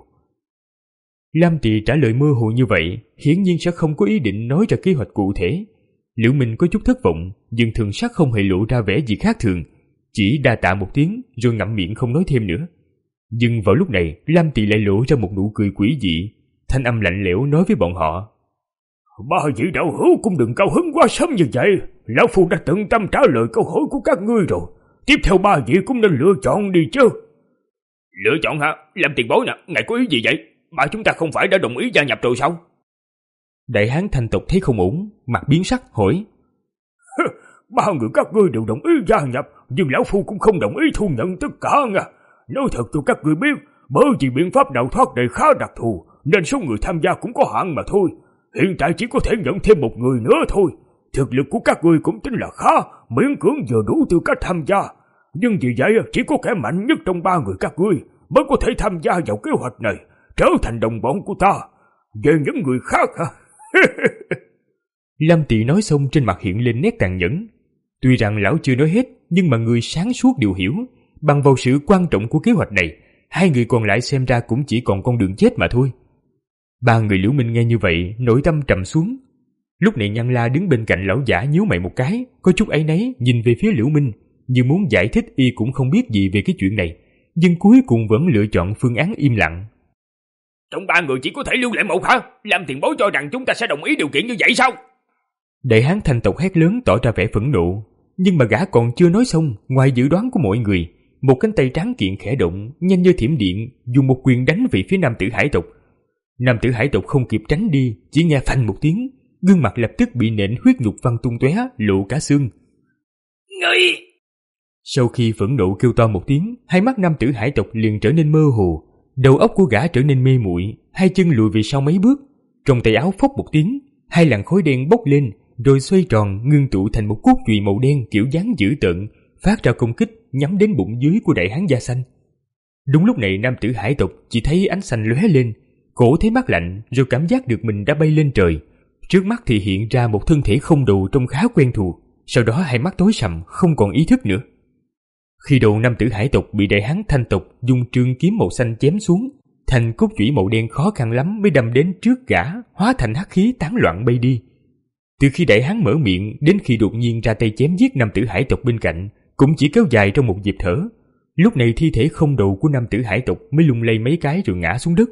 Lam Tỵ trả lời mơ hồ như vậy, hiển nhiên sẽ không có ý định nói ra kế hoạch cụ thể. Liễu Minh có chút thất vọng, nhưng thường sắc không hề lộ ra vẻ gì khác thường, chỉ đa tạ một tiếng rồi ngậm miệng không nói thêm nữa. Nhưng vào lúc này, Lam Tỵ lại lộ ra một nụ cười quỷ dị, thanh âm lạnh lẽo nói với bọn họ: Ba vị đạo hữu cũng đừng cao hứng quá sớm như vậy. Lão Phu đã tận tâm trả lời câu hỏi của các ngươi rồi. Tiếp theo ba vị cũng nên lựa chọn đi chứ. Lựa chọn hả? Làm tiền bối nè, ngài có ý gì vậy? Ba chúng ta không phải đã đồng ý gia nhập rồi sao? Đại hán thanh tộc thấy không ổn, mặt biến sắc hỏi: Ba người các ngươi đều đồng ý gia nhập, nhưng Lão Phu cũng không đồng ý thu nhận tất cả nha. Nói thật cho các ngươi biết, bởi vì biện pháp đào thoát này khá đặc thù, nên số người tham gia cũng có hạn mà thôi. Hiện tại chỉ có thể nhận thêm một người nữa thôi. Thực lực của các ngươi cũng tính là khá, miễn cưỡng vừa đủ tư cách tham gia. Nhưng vì vậy chỉ có kẻ mạnh nhất trong ba người các ngươi mới có thể tham gia vào kế hoạch này, trở thành đồng bọn của ta. Về những người khác hả? Lam Tỵ nói xong trên mặt hiện lên nét tàn nhẫn. Tuy rằng lão chưa nói hết, nhưng mà người sáng suốt đều hiểu, bằng vào sự quan trọng của kế hoạch này, hai người còn lại xem ra cũng chỉ còn con đường chết mà thôi. Ba người Liễu Minh nghe như vậy, nội tâm trầm xuống. Lúc này Nhan La đứng bên cạnh lão giả nhíu mày một cái, có chút áy náy nhìn về phía Liễu Minh, như muốn giải thích y cũng không biết gì về cái chuyện này, nhưng cuối cùng vẫn lựa chọn phương án im lặng. Trong ba người chỉ có thể lưu lại một hả? Làm tiền bối cho rằng chúng ta sẽ đồng ý điều kiện như vậy sao? Đại hán thanh tộc hét lớn tỏ ra vẻ phẫn nộ, nhưng mà gã còn chưa nói xong, ngoài dự đoán của mọi người, một cánh tay tráng kiện khẽ động, nhanh như thiểm điện, dùng một quyền đánh về phía nam tử hải tộc. Nam tử hải tộc không kịp tránh đi, chỉ nghe phanh một tiếng, gương mặt lập tức bị nện huyết nhục văng tung tóe, lộ cả xương. Ngươi! Sau khi phẫn nộ kêu to một tiếng, hai mắt nam tử hải tộc liền trở nên mơ hồ, đầu óc của gã trở nên mê muội, hai chân lùi về sau mấy bước, trong tay áo phốc một tiếng, hai làn khói đen bốc lên, rồi xoay tròn ngưng tụ thành một cốt chùy màu đen kiểu dáng dữ tợn, phát ra công kích nhắm đến bụng dưới của đại hán da xanh. Đúng lúc này nam tử hải tộc chỉ thấy ánh xanh lóe lên, cổ thấy mát lạnh, rồi cảm giác được mình đã bay lên trời. Trước mắt thì hiện ra một thân thể không đầu trông khá quen thuộc, sau đó hai mắt tối sầm, không còn ý thức nữa. Khi đầu nam tử hải tộc bị đại hán thanh tộc dùng trường kiếm màu xanh chém xuống, thành cốt chủy màu đen khó khăn lắm mới đâm đến trước gã, hóa thành hắc khí tán loạn bay đi. Từ khi đại hán mở miệng đến khi đột nhiên ra tay chém giết nam tử hải tộc bên cạnh, cũng chỉ kéo dài trong một nhịp thở. Lúc này thi thể không đầu của nam tử hải tộc mới lung lay mấy cái rồi ngã xuống đất.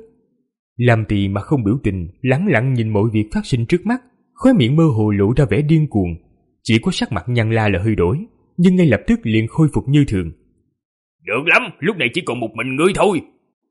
Lam Tỵ mà không biểu tình, lẳng lặng nhìn mọi việc phát sinh trước mắt, khóe miệng mơ hồ lộ ra vẻ điên cuồng. Chỉ có sắc mặt Nhan La là hơi đổi, nhưng ngay lập tức liền khôi phục như thường. Được lắm, lúc này chỉ còn một mình ngươi thôi.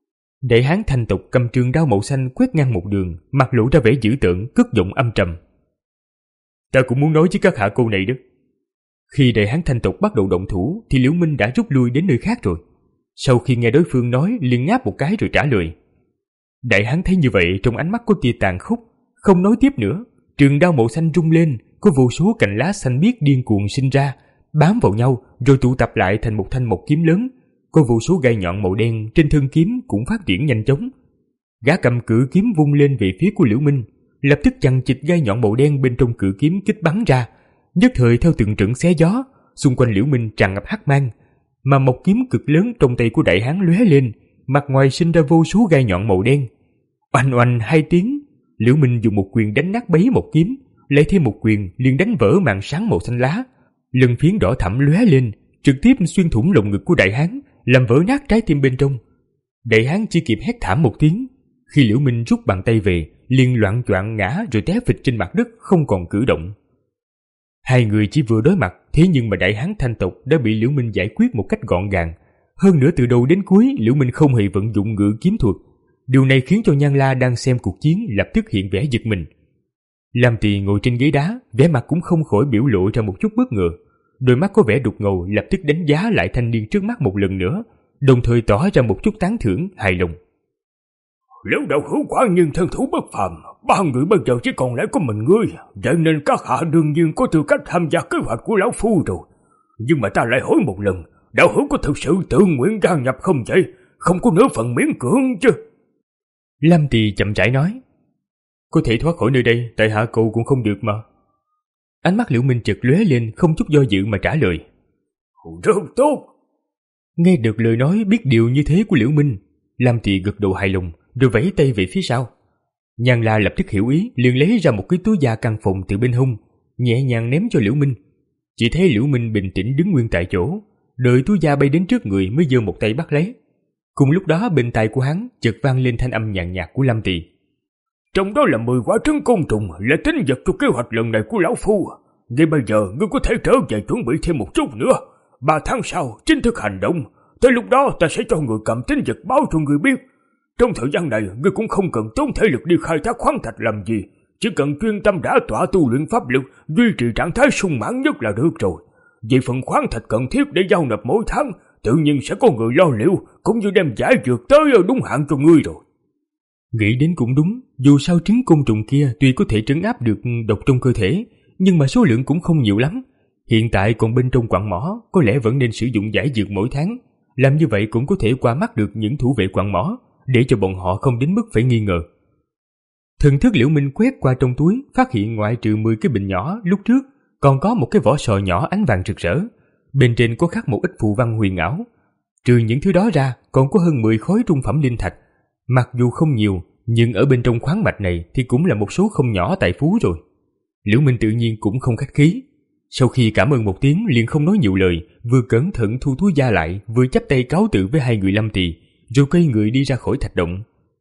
Đại hán thanh tộc cầm trường đao màu xanh quét ngang một đường, mặt lộ ra vẻ dữ tợn, cất giọng âm trầm. Ta cũng muốn nói với các hạ câu này đó. Khi đại hán thanh tộc bắt đầu động thủ thì Liễu Minh đã rút lui đến nơi khác rồi. Sau khi nghe đối phương nói, liền ngáp một cái rồi trả lời. Đại hán thấy như vậy, trong ánh mắt có tia tàn khốc, không nói tiếp nữa. Trường đao màu xanh rung lên, có vô số cành lá xanh biếc điên cuồng sinh ra, bám vào nhau rồi tụ tập lại thành một thanh mộc kiếm lớn. Có vô số gai nhọn màu đen trên thân kiếm cũng phát triển nhanh chóng. Gã cầm cự kiếm vung lên về phía của Liễu Minh, lập tức chằng chịt gai nhọn màu đen bên trong cự kiếm kích bắn ra. Nhất thời theo từng trận xé gió, xung quanh Liễu Minh tràn ngập hắc mang, mà mộc kiếm cực lớn trong tay của đại hán lóe lên, mặt ngoài sinh ra vô số gai nhọn màu đen. Oanh oanh hai tiếng, Liễu Minh dùng một quyền đánh nát bấy mộc kiếm, lại thêm một quyền liền đánh vỡ màn sáng màu xanh lá. Lân phiến đỏ thẫm lóe lên, trực tiếp xuyên thủng lồng ngực của đại hán, làm vỡ nát trái tim bên trong. Đại hán chỉ kịp hét thảm một tiếng. Khi Liễu Minh rút bàn tay về, liền loạng choạng ngã rồi té phịch trên mặt đất, không còn cử động. Hai người chỉ vừa đối mặt, thế nhưng mà đại hán thanh tộc đã bị Liễu Minh giải quyết một cách gọn gàng. Hơn nữa từ đầu đến cuối Liễu Minh không hề vận dụng ngự kiếm thuật. Điều này khiến cho Nhan La đang xem cuộc chiến lập tức hiện vẻ giật mình. Lam Tỳ ngồi trên ghế đá, vẻ mặt cũng không khỏi biểu lộ ra một chút bất ngờ. Đôi mắt có vẻ đục ngầu, lập tức đánh giá lại thanh niên trước mắt một lần nữa, đồng thời tỏ ra một chút tán thưởng, hài lòng. Liễu đạo hữu quả nhiên thân thủ bất phàm, ba người bây giờ chỉ còn lại có mình ngươi, vậy nên các hạ đương nhiên có tư cách tham gia kế hoạch của lão phu rồi. Nhưng mà ta lại hỏi một lần, đạo hữu có thực sự tự nguyện gia nhập không vậy? Không có nửa phần miễn cưỡng chứ? Lam Tỳ chậm rãi nói. Có thể thoát khỏi nơi đây, tại hạ cầu cũng không được mà. Ánh mắt Liễu Minh chợt lóe lên, không chút do dự mà trả lời. Rất tốt. Nghe được lời nói biết điều như thế của Liễu Minh, Lam Tỳ gật đầu hài lòng, rồi vẫy tay về phía sau. Nhan La lập tức hiểu ý, liền lấy ra một cái túi da căng phòng từ bên hông, nhẹ nhàng ném cho Liễu Minh. Chỉ thấy Liễu Minh bình tĩnh đứng nguyên tại chỗ, đợi túi da bay đến trước người mới giơ một tay bắt lấy. Cùng lúc đó bên tai của hắn chợt vang lên thanh âm nhàn nhạt của Lam Tỳ. Trong đó là mười quả trứng côn trùng, là tính vật cho kế hoạch lần này của lão phu. Ngay bây giờ ngươi có thể trở về chuẩn bị thêm một chút nữa. Ba tháng sau chính thức hành động, tới lúc đó ta sẽ cho người cầm tính vật báo cho người biết. Trong thời gian này ngươi cũng không cần tốn thể lực đi khai thác khoáng thạch làm gì, chỉ cần chuyên tâm đả tọa tu luyện pháp lực, duy trì trạng thái sung mãn nhất là được rồi. Về phần khoáng thạch cần thiết để giao nộp mỗi tháng, tự nhiên sẽ có người lo liệu, cũng như đem giải dược tới đúng hạn cho ngươi rồi. Nghĩ đến cũng đúng, dù sao trứng côn trùng kia tuy có thể trấn áp được độc trong cơ thể, nhưng mà số lượng cũng không nhiều lắm. Hiện tại còn bên trong quặng mỏ, có lẽ vẫn nên sử dụng giải dược mỗi tháng. Làm như vậy cũng có thể qua mắt được những thủ vệ quặng mỏ, để cho bọn họ không đến mức phải nghi ngờ. Thần thức Liễu Minh quét qua trong túi, phát hiện ngoại trừ mười cái bình nhỏ lúc trước, còn có một cái vỏ sò nhỏ ánh vàng rực rỡ. Bên trên có khắc một ít phù văn huyền ảo. Trừ những thứ đó ra, còn có hơn mười khối trung phẩm linh thạch. Mặc dù không nhiều, nhưng ở bên trong khoáng mạch này thì cũng là một số không nhỏ tài phú rồi. Liễu Minh tự nhiên cũng không khách khí. Sau khi cảm ơn một tiếng liền không nói nhiều lời, vừa cẩn thận thu túi da lại, vừa chắp tay cáo từ với hai người Lam Tỳ, rồi quay người đi ra khỏi thạch động.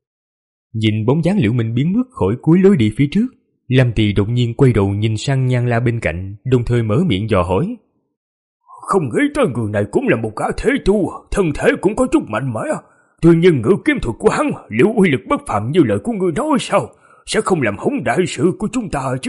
Nhìn bóng dáng Liễu Minh biến mất khỏi cuối lối đi phía trước, Lam Tỳ đột nhiên quay đầu nhìn sang Nhan La bên cạnh, đồng thời mở miệng dò hỏi. Không nghĩ tới người này cũng là một gã thế tu, thân thể cũng có chút mạnh mẽ. Tuy nhiên ngự kiếm thuật của hắn liệu uy lực bất phàm như lời của ngươi nói sao? Sẽ không làm hỏng đại sự của chúng ta chứ?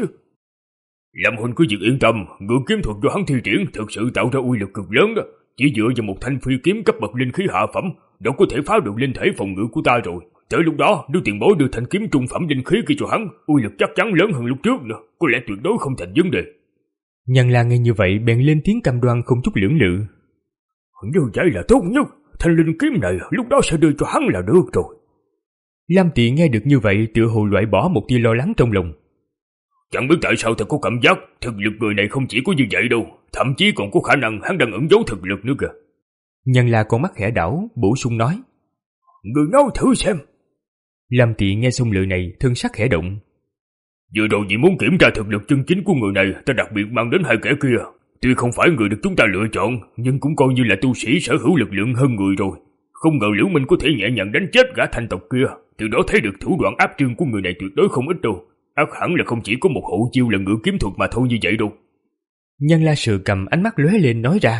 Lâm huynh cứ việc yên tâm, ngự kiếm thuật do hắn thi triển thực sự tạo ra uy lực cực lớn đó. Chỉ dựa vào một thanh phi kiếm cấp bậc linh khí hạ phẩm, đâu có thể phá được linh thể phòng ngự của ta rồi. Tới lúc đó, nếu tiền bối đưa thanh kiếm trung phẩm linh khí kia cho hắn, uy lực chắc chắn lớn hơn lúc trước nữa, có lẽ tuyệt đối không thành vấn đề. Nhan La nghe như vậy bèn lên tiếng cam đoan không chút lưỡng lự. Như vậy là tốt nhất, thanh linh kiếm này lúc đó sẽ đưa cho hắn là được rồi. Lam Tỳ nghe được như vậy tựa hồ loại bỏ một tia lo lắng trong lòng. Chẳng biết tại sao ta có cảm giác thực lực người này không chỉ có như vậy đâu, thậm chí còn có khả năng hắn đang ẩn giấu thực lực nữa kìa. Nhan La con mắt khẽ đảo, bổ sung nói. Người nói thử xem. Lam Tỳ nghe xong lời này, thân sắc khẽ động. Vừa rồi vì muốn kiểm tra thực lực chân chính của người này, ta đặc biệt mang đến hai kẻ kia. Tuy không phải người được chúng ta lựa chọn, nhưng cũng coi như là tu sĩ sở hữu lực lượng hơn người rồi. Không ngờ Liễu Minh có thể nhẹ nhàng đánh chết gã thanh tộc kia, từ đó thấy được thủ đoạn áp trương của người này tuyệt đối không ít đâu. Ác hẳn là không chỉ có một hậu chiêu là ngự kiếm thuật mà thôi như vậy đâu. Nhan La sờ cầm, ánh mắt lóe lên nói ra.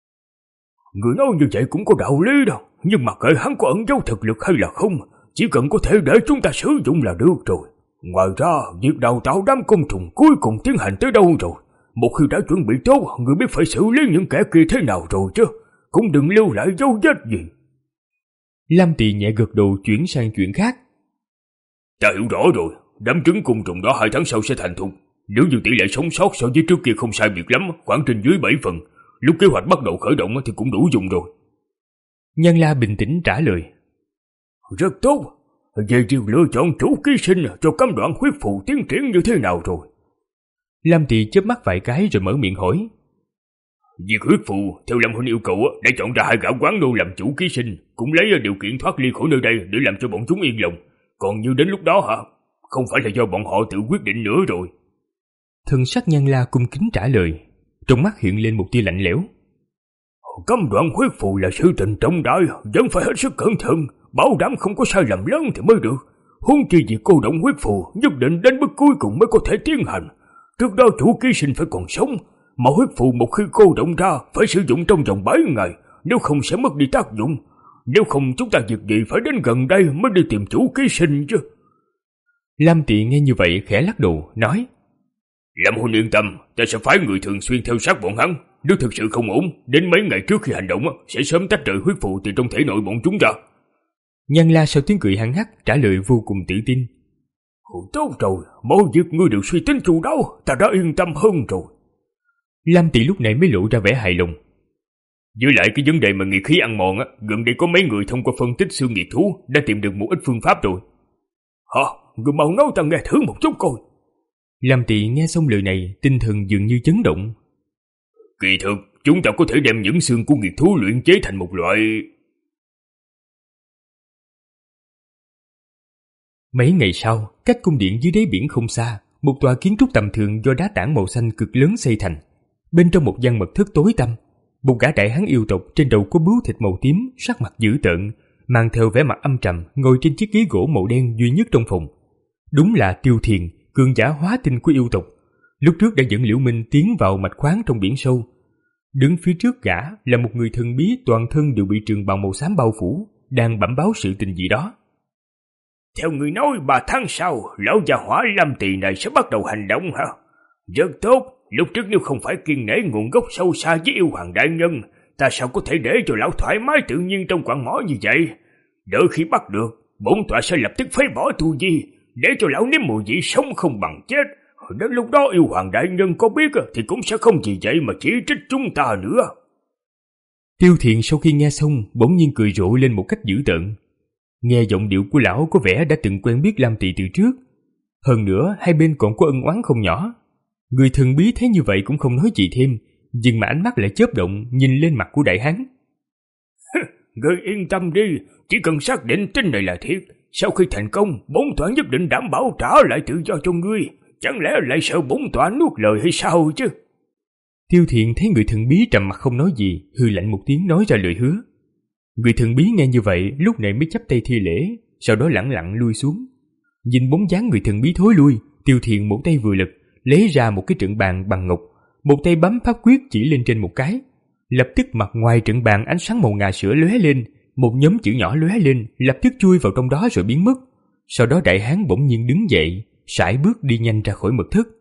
Người nói như vậy cũng có đạo lý đâu, nhưng mà kệ hắn có ẩn giấu thực lực hay là không, chỉ cần có thể để chúng ta sử dụng là được rồi. Ngoài ra, việc đào tạo đám côn trùng cuối cùng tiến hành tới đâu rồi? Một khi đã chuẩn bị tốt, người biết phải xử lý những kẻ kia thế nào rồi chứ, cũng đừng lưu lại dấu vết gì. Lam Tỳ nhẹ gật đầu chuyển sang chuyện khác. Ta hiểu rõ rồi, đám trứng côn trùng đó hai tháng sau sẽ thành thục. Nếu như tỷ lệ sống sót so với trước kia không sai biệt lắm, khoảng trên dưới bảy phần, lúc kế hoạch bắt đầu khởi động thì cũng đủ dùng rồi. Nhân La bình tĩnh trả lời. Rất tốt. Về việc lựa chọn chủ ký sinh cho cấm đoạn huyết phù tiến triển như thế nào rồi? Lam Tỳ chớp mắt vài cái rồi mở miệng hỏi. Việc huyết phù, theo Lâm Huynh yêu cầu, đã chọn ra hai gã quán nô làm chủ ký sinh, cũng lấy điều kiện thoát ly khỏi nơi đây để làm cho bọn chúng yên lòng. Còn như đến lúc đó hả? Không phải là do bọn họ tự quyết định nữa rồi. Thần sắc Nhân La cung kính trả lời, trong mắt hiện lên một tia lạnh lẽo. Cấm đoạn huyết phù là sự tình trọng đại, vẫn phải hết sức cẩn thận, bảo đảm không có sai lầm lớn thì mới được. Huống chi việc cô động huyết phù nhất định đến bước cuối cùng mới có thể tiến hành. Trước đó chủ ký sinh phải còn sống, mà huyết phù một khi cô động ra phải sử dụng trong vòng bảy ngày, nếu không sẽ mất đi tác dụng. Nếu không chúng ta việc gì phải đến gần đây mới đi tìm chủ ký sinh chứ. Lam Tỳ nghe như vậy khẽ lắc đầu, nói. Lâm Huynh yên tâm, ta sẽ phái người thường xuyên theo sát bọn hắn. Nếu thực sự không ổn, đến mấy ngày trước khi hành động sẽ sớm tách rời huyết phù từ trong thể nội bọn chúng ra. Nhân La sau tiếng cười hăng hắc trả lời vô cùng tự tin. Tốt rồi, mọi việc ngươi đều suy tính chu đáo, ta đã yên tâm hơn rồi. Lam Tỳ lúc này mới lộ ra vẻ hài lòng. Với lại cái vấn đề mà nghiệt khí ăn mòn á, gần đây có mấy người thông qua phân tích xương nghiệt thú đã tìm được một ít phương pháp rồi. Hả? Người mau nói ta nghe thử một chút coi. Lam Tỳ nghe xong lời này, tinh thần dường như chấn động. Kỳ thực, chúng ta có thể đem những xương của nghiệt thú luyện chế thành một loại... Mấy ngày sau, cách cung điện dưới đáy biển không xa, một tòa kiến trúc tầm thường do đá tảng màu xanh cực lớn xây thành. Bên trong một gian mật thất tối tăm, một gã đại hán yêu tộc trên đầu có bướu thịt màu tím, sắc mặt dữ tợn, mang theo vẻ mặt âm trầm, ngồi trên chiếc ghế gỗ màu đen duy nhất trong phòng. Đúng là Tiêu Thiền, cường giả hóa tinh của yêu tộc. Lúc trước đã dẫn Liễu Minh tiến vào mạch khoáng trong biển sâu. Đứng phía trước gã là một người thần bí toàn thân đều bị trường bào màu xám bao phủ, đang bẩm báo sự tình gì đó. Theo người nói ba tháng sau, lão già Hỏa Lam Tỳ này sẽ bắt đầu hành động hả? Rất tốt, lúc trước nếu không phải kiêng nể nguồn gốc sâu xa với yêu hoàng đại nhân, ta sao có thể để cho lão thoải mái tự nhiên trong quặng mỏ như vậy? Đợi khi bắt được, bổn tọa sẽ lập tức phế bỏ tu vi, để cho lão nếm mùi vị sống không bằng chết. Đến lúc đó yêu hoàng đại nhân có biết thì cũng sẽ không vì vậy mà chỉ trích chúng ta nữa. Tiêu Thiền sau khi nghe xong bỗng nhiên cười rộ lên một cách dữ tợn. Nghe giọng điệu của lão có vẻ đã từng quen biết Lam Tỳ từ trước. Hơn nữa hai bên còn có ân oán không nhỏ. Người thần bí thấy như vậy cũng không nói gì thêm, nhưng mà ánh mắt lại chớp động nhìn lên mặt của đại hán. Ngươi yên tâm đi, chỉ cần xác định tin này là thiệt, sau khi thành công, bổn tọa nhất định đảm bảo trả lại tự do cho ngươi. Chẳng lẽ lại sợ bổn tọa nuốt lời hay sao chứ? Tiêu Thiền thấy người thần bí trầm mặt không nói gì, hừ lạnh một tiếng nói ra lời hứa. Người thần bí nghe như vậy lúc này mới chắp tay thi lễ, sau đó lẳng lặng lui xuống. Nhìn bóng dáng người thần bí thối lui, Tiêu Thiền một tay vừa lực lấy ra một cái trận bàn bằng ngọc, một tay bấm pháp quyết chỉ lên trên một cái. Lập tức mặt ngoài trận bàn ánh sáng màu ngà sữa lóe lên, một nhóm chữ nhỏ lóe lên, lập tức chui vào trong đó rồi biến mất. Sau đó đại hán bỗng nhiên đứng dậy, sải bước đi nhanh ra khỏi mật thất.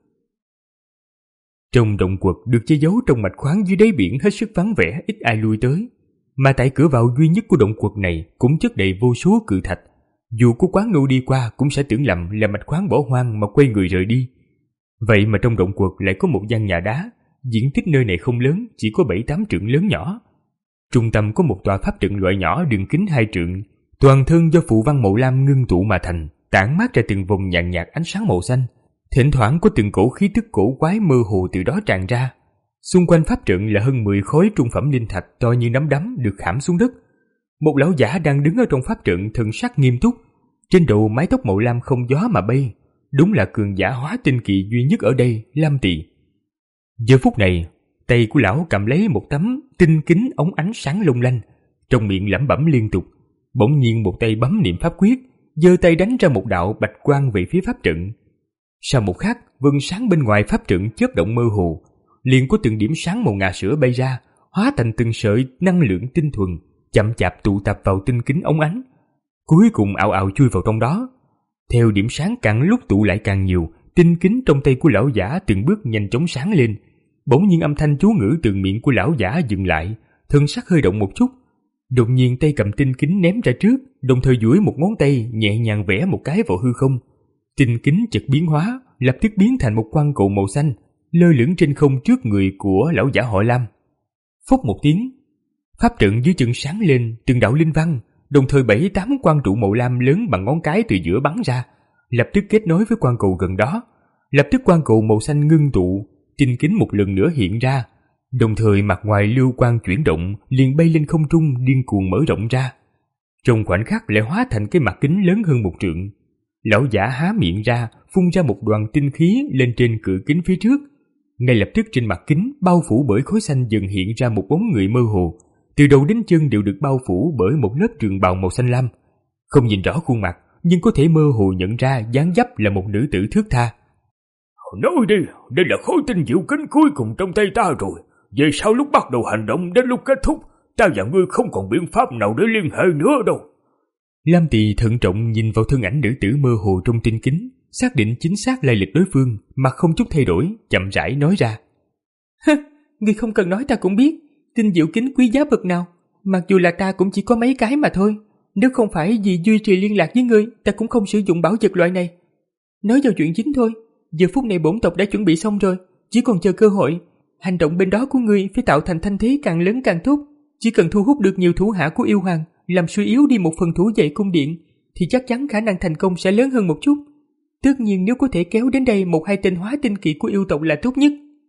Trong động quật được che giấu trong mạch khoáng dưới đáy biển hết sức vắng vẻ, ít ai lui tới. Mà tại cửa vào duy nhất của động quật này cũng chất đầy vô số cự thạch. Dù có quán nô đi qua cũng sẽ tưởng lầm là mạch khoáng bỏ hoang mà quay người rời đi. Vậy mà trong động quật lại có một gian nhà đá, diện tích nơi này không lớn, chỉ có bảy tám trượng lớn nhỏ. Trung tâm có một tòa pháp trận loại nhỏ đường kính hai trượng, toàn thân do phù văn màu lam ngưng tụ mà thành, tản mát ra từng vòng nhàn nhạt ánh sáng màu xanh. Thỉnh thoảng có từng cổ khí tức cổ quái mơ hồ từ đó tràn ra. Xung quanh pháp trận là hơn mười khối trung phẩm linh thạch to như nắm đấm được khảm xuống đất. Một lão giả đang đứng ở trong pháp trận thần sắc nghiêm túc, trên đầu mái tóc màu lam không gió mà bay. Đúng là cường giả hóa tinh kỳ duy nhất ở đây, Lam Tỳ. Giờ phút này, tay của lão cầm lấy một tấm tinh kính ống ánh sáng long lanh, trong miệng lẩm bẩm liên tục. Bỗng nhiên một tay bấm niệm pháp quyết, giơ tay đánh ra một đạo bạch quang về phía pháp trận. Sau một khắc, vầng sáng bên ngoài pháp trận chớp động mơ hồ, liền có từng điểm sáng màu ngà sữa bay ra, hóa thành từng sợi năng lượng tinh thuần, chậm chạp tụ tập vào tinh kính ống ánh, cuối cùng ào ào chui vào trong đó. Theo điểm sáng càng lúc tụ lại càng nhiều, tinh kính trong tay của lão giả từng bước nhanh chóng sáng lên, bỗng nhiên âm thanh chú ngữ từ miệng của lão giả dừng lại, thân sắc hơi động một chút. Đột nhiên tay cầm tinh kính ném ra trước, đồng thời duỗi một ngón tay nhẹ nhàng vẽ một cái vào hư không. Tinh kính chợt biến hóa, lập tức biến thành một quang cầu màu xanh, lơ lửng trên không trước người của lão giả họ Lam. Phốc một tiếng, pháp trận dưới chân sáng lên từng đạo linh văn, đồng thời bảy tám quang trụ màu lam lớn bằng ngón cái từ giữa bắn ra, lập tức kết nối với quang cầu gần đó. Lập tức quang cầu màu xanh ngưng tụ, tinh kính một lần nữa hiện ra, đồng thời mặt ngoài lưu quang chuyển động, liền bay lên không trung điên cuồng mở rộng ra. Trong khoảnh khắc lại hóa thành cái mặt kính lớn hơn một trượng. Lão giả há miệng ra, phun ra một đoàn tinh khí lên trên cự kính phía trước. Ngay lập tức trên mặt kính bao phủ bởi khói xanh dần hiện ra một bóng người mơ hồ, từ đầu đến chân đều được bao phủ bởi một lớp trường bào màu xanh lam. Không nhìn rõ khuôn mặt, nhưng có thể mơ hồ nhận ra dáng dấp là một nữ tử thướt tha. Nói đi, đây là khối tinh diệu kính cuối cùng trong tay ta rồi. Về sau lúc bắt đầu hành động đến lúc kết thúc, ta và ngươi không còn biện pháp nào để liên hệ nữa đâu. Lam Tỳ thận trọng nhìn vào thân ảnh nữ tử mơ hồ trong tinh kính, xác định chính xác lai lịch đối phương, mà không chút thay đổi, chậm rãi nói ra. Hơ, ngươi không cần nói ta cũng biết, tinh diệu kính quý giá bậc nào, mặc dù là ta cũng chỉ có mấy cái mà thôi. Nếu không phải vì duy trì liên lạc với ngươi, ta cũng không sử dụng bảo vật loại này. Nói vào chuyện chính thôi, giờ phút này bổn tộc đã chuẩn bị xong rồi, chỉ còn chờ cơ hội. Hành động bên đó của ngươi phải tạo thành thanh thế càng lớn càng tốt. Chỉ cần thu hút được nhiều thủ hạ của yêu hoàng, làm suy yếu đi một phần thủ vệ cung điện, thì chắc chắn khả năng thành công sẽ lớn hơn một chút. Tất nhiên nếu có thể kéo đến đây một hai tên hóa tinh kỳ của yêu tộc là tốt nhất.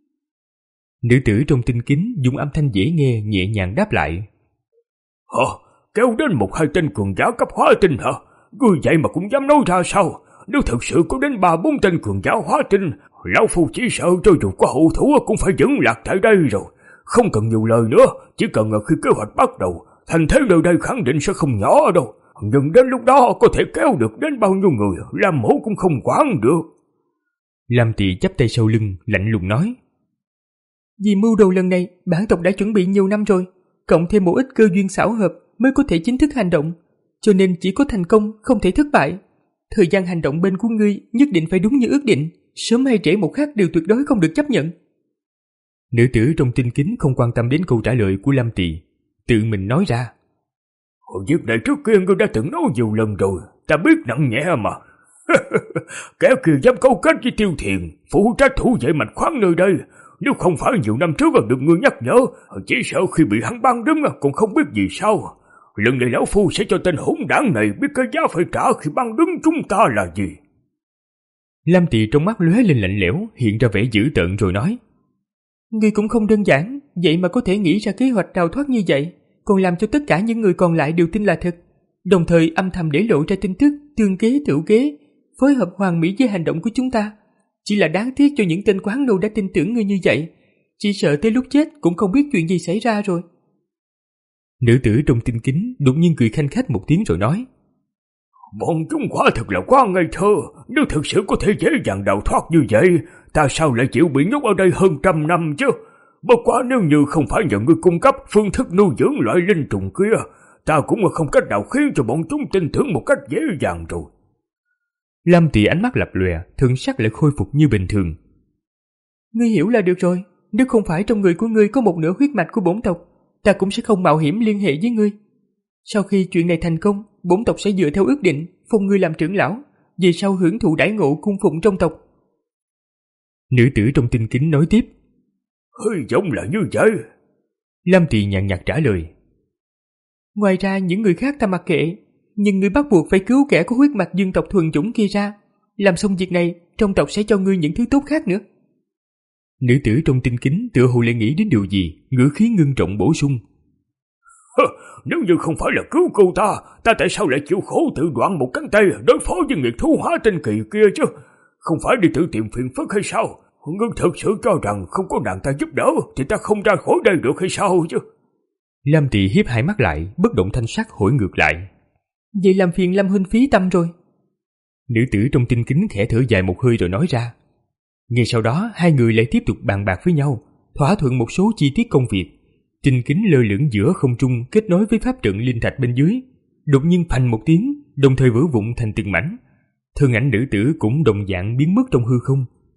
Nữ tử trong tinh kính dùng âm thanh dễ nghe nhẹ nhàng đáp lại. Hả? Kéo đến một hai tên cường giả cấp hóa tinh hả? Ngươi vậy mà cũng dám nói ra sao? Nếu thật sự có đến ba bốn tên cường giả hóa tinh, lão phu chỉ sợ cho dù có hậu thủ cũng phải dẫn lạc tại đây rồi. Không cần nhiều lời nữa, chỉ cần khi kế hoạch bắt đầu, thành thế nơi đây khẳng định sẽ không nhỏ đâu. Nhưng đến lúc đó có thể kéo được đến bao nhiêu người, làm mẫu cũng không quản được. Lam Tỳ chắp tay sau lưng, lạnh lùng nói. Vì mưu đồ lần này, bản tộc đã chuẩn bị nhiều năm rồi, cộng thêm một ít cơ duyên xảo hợp mới có thể chính thức hành động, cho nên chỉ có thành công, không thể thất bại. Thời gian hành động bên của ngươi nhất định phải đúng như ước định, sớm hay trễ một khắc đều tuyệt đối không được chấp nhận. Nữ tử trong tinh kính không quan tâm đến câu trả lời của Lam Tỳ, tự mình nói ra. Việc này trước kia ngươi đã từng nói nhiều lần rồi, ta biết nặng nhẹ mà. Kẻ kia dám câu kết với Tiêu Thiền, phụ trách thủ vệ mạch khoáng nơi đây. Nếu không phải nhiều năm trước được ngươi nhắc nhở, chỉ sợ khi bị hắn băng đứng còn không biết gì sao. Lần này lão phu sẽ cho tên hỗn đảng này biết cái giá phải trả khi băng đứng chúng ta là gì. Lam Tỳ trong mắt lóe lên lạnh lẽo, hiện ra vẻ dữ tợn rồi nói. Ngươi cũng không đơn giản, vậy mà có thể nghĩ ra kế hoạch đào thoát như vậy, còn làm cho tất cả những người còn lại đều tin là thật, đồng thời âm thầm để lộ ra tin tức tương kế tựu kế, phối hợp hoàn mỹ với hành động của chúng ta. Chỉ là đáng tiếc cho những tên quán nô đã tin tưởng ngươi như vậy, chỉ sợ tới lúc chết cũng không biết chuyện gì xảy ra rồi. Nữ tử trong tinh kính đột nhiên cười khanh khách một tiếng rồi nói. Bọn chúng quả thật là quá ngây thơ, nếu thực sự có thể dễ dàng đào thoát như vậy, ta sao lại chịu bị nhốt ở đây hơn trăm năm chứ? Bất quá nếu như không phải nhờ ngươi cung cấp phương thức nuôi dưỡng loại linh trùng kia, ta cũng không cách nào khiến cho bọn chúng tin tưởng một cách dễ dàng rồi. Lam Tỳ ánh mắt lập lòe, thân sắc lại khôi phục như bình thường. Ngươi hiểu là được rồi, nếu không phải trong người của ngươi có một nửa huyết mạch của bổn tộc, ta cũng sẽ không mạo hiểm liên hệ với ngươi. Sau khi chuyện này thành công, bổn tộc sẽ dựa theo ước định phong ngươi làm trưởng lão, về sau hưởng thụ đãi ngộ cung phụng trong tộc. Nữ tử trong tinh kính nói tiếp. Hơi giống là như vậy. Lam Tỳ nhàn nhạt trả lời. Ngoài ra những người khác ta mặc kệ, nhưng ngươi bắt buộc phải cứu kẻ có huyết mạch dân tộc thuần chủng kia ra. Làm xong việc này, trong tộc sẽ cho ngươi những thứ tốt khác nữa. Nữ tử trong tinh kính tựa hồ lại nghĩ đến điều gì, ngữ khí ngưng trọng bổ sung. Nếu như không phải là cứu cô ta, ta tại sao lại chịu khổ tự đoạn một cánh tay đối phó với nghiệt thú hóa tinh kỳ kia chứ? Không phải đi tự tìm phiền phức hay sao? Ngươi thật sự cho rằng không có nàng ta giúp đỡ thì ta không ra khỏi đây được hay sao chứ? Lam Tỳ hiếp hai mắt lại, bất động thanh sắc hỏi ngược lại. Vậy làm phiền Lâm huynh phí tâm rồi. Nữ tử trong tinh kính khẽ thở dài một hơi rồi nói ra. Ngay sau đó hai người lại tiếp tục bàn bạc với nhau, thỏa thuận một số chi tiết công việc. Tinh kính lơ lửng giữa không trung kết nối với pháp trận linh thạch bên dưới, đột nhiên phành một tiếng, đồng thời vỡ vụn thành từng mảnh. Thân ảnh nữ tử cũng đồng dạng biến mất trong hư không.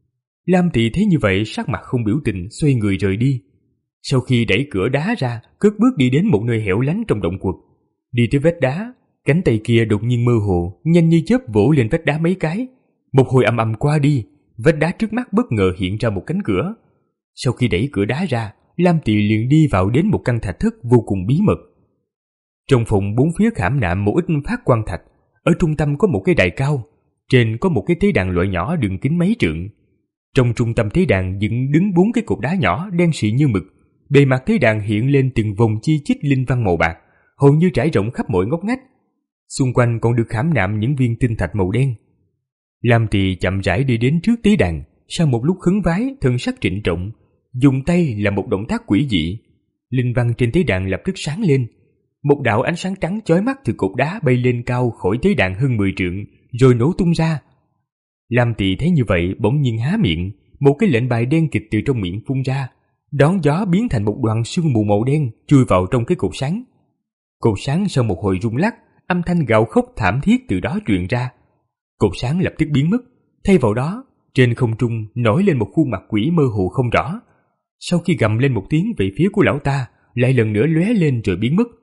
Lam Tị thấy như vậy sắc mặt không biểu tình, xoay người rời đi. Sau khi đẩy cửa đá ra, cất bước đi đến một nơi hẻo lánh trong động quật. Đi tới vách đá, cánh tay kia đột nhiên mơ hồ, nhanh như chớp vỗ lên vách đá mấy cái. Một hồi ầm ầm qua đi, vách đá trước mắt bất ngờ hiện ra một cánh cửa. Sau khi đẩy cửa đá ra, Lam Tị liền đi vào đến một căn thạch thất vô cùng bí mật. Trong phòng bốn phía khảm nạm một ít phát quang thạch, ở trung tâm có một cái đài cao, trên có một cái tế đàn loại nhỏ đường kính mấy trượng. Trong trung tâm tế đàn dựng đứng bốn cái cột đá nhỏ đen xị như mực, bề mặt tế đàn hiện lên từng vòng chi chít linh văn màu bạc, hầu như trải rộng khắp mọi ngóc ngách. Xung quanh còn được khảm nạm những viên tinh thạch màu đen. Lam Tị chậm rãi đi đến trước tế đàn, sau một lúc khấn vái, thần sắc trịnh trọng, dùng tay làm một động tác quỷ dị. Linh văn trên tế đàn lập tức sáng lên. Một đạo ánh sáng trắng chói mắt từ cột đá bay lên cao khỏi tế đàn hơn mười trượng, rồi nổ tung ra. Lam Tị thấy như vậy bỗng nhiên há miệng, một cái lệnh bài đen kịt từ trong miệng phun ra, đón gió biến thành một đoàn sương mù màu đen chui vào trong cái cột sáng. Cột sáng sau một hồi rung lắc, âm thanh gào khóc thảm thiết từ đó truyền ra. Cột sáng lập tức biến mất, thay vào đó, trên không trung nổi lên một khuôn mặt quỷ mơ hồ không rõ. Sau khi gầm lên một tiếng về phía của lão ta, lại lần nữa lóe lên rồi biến mất.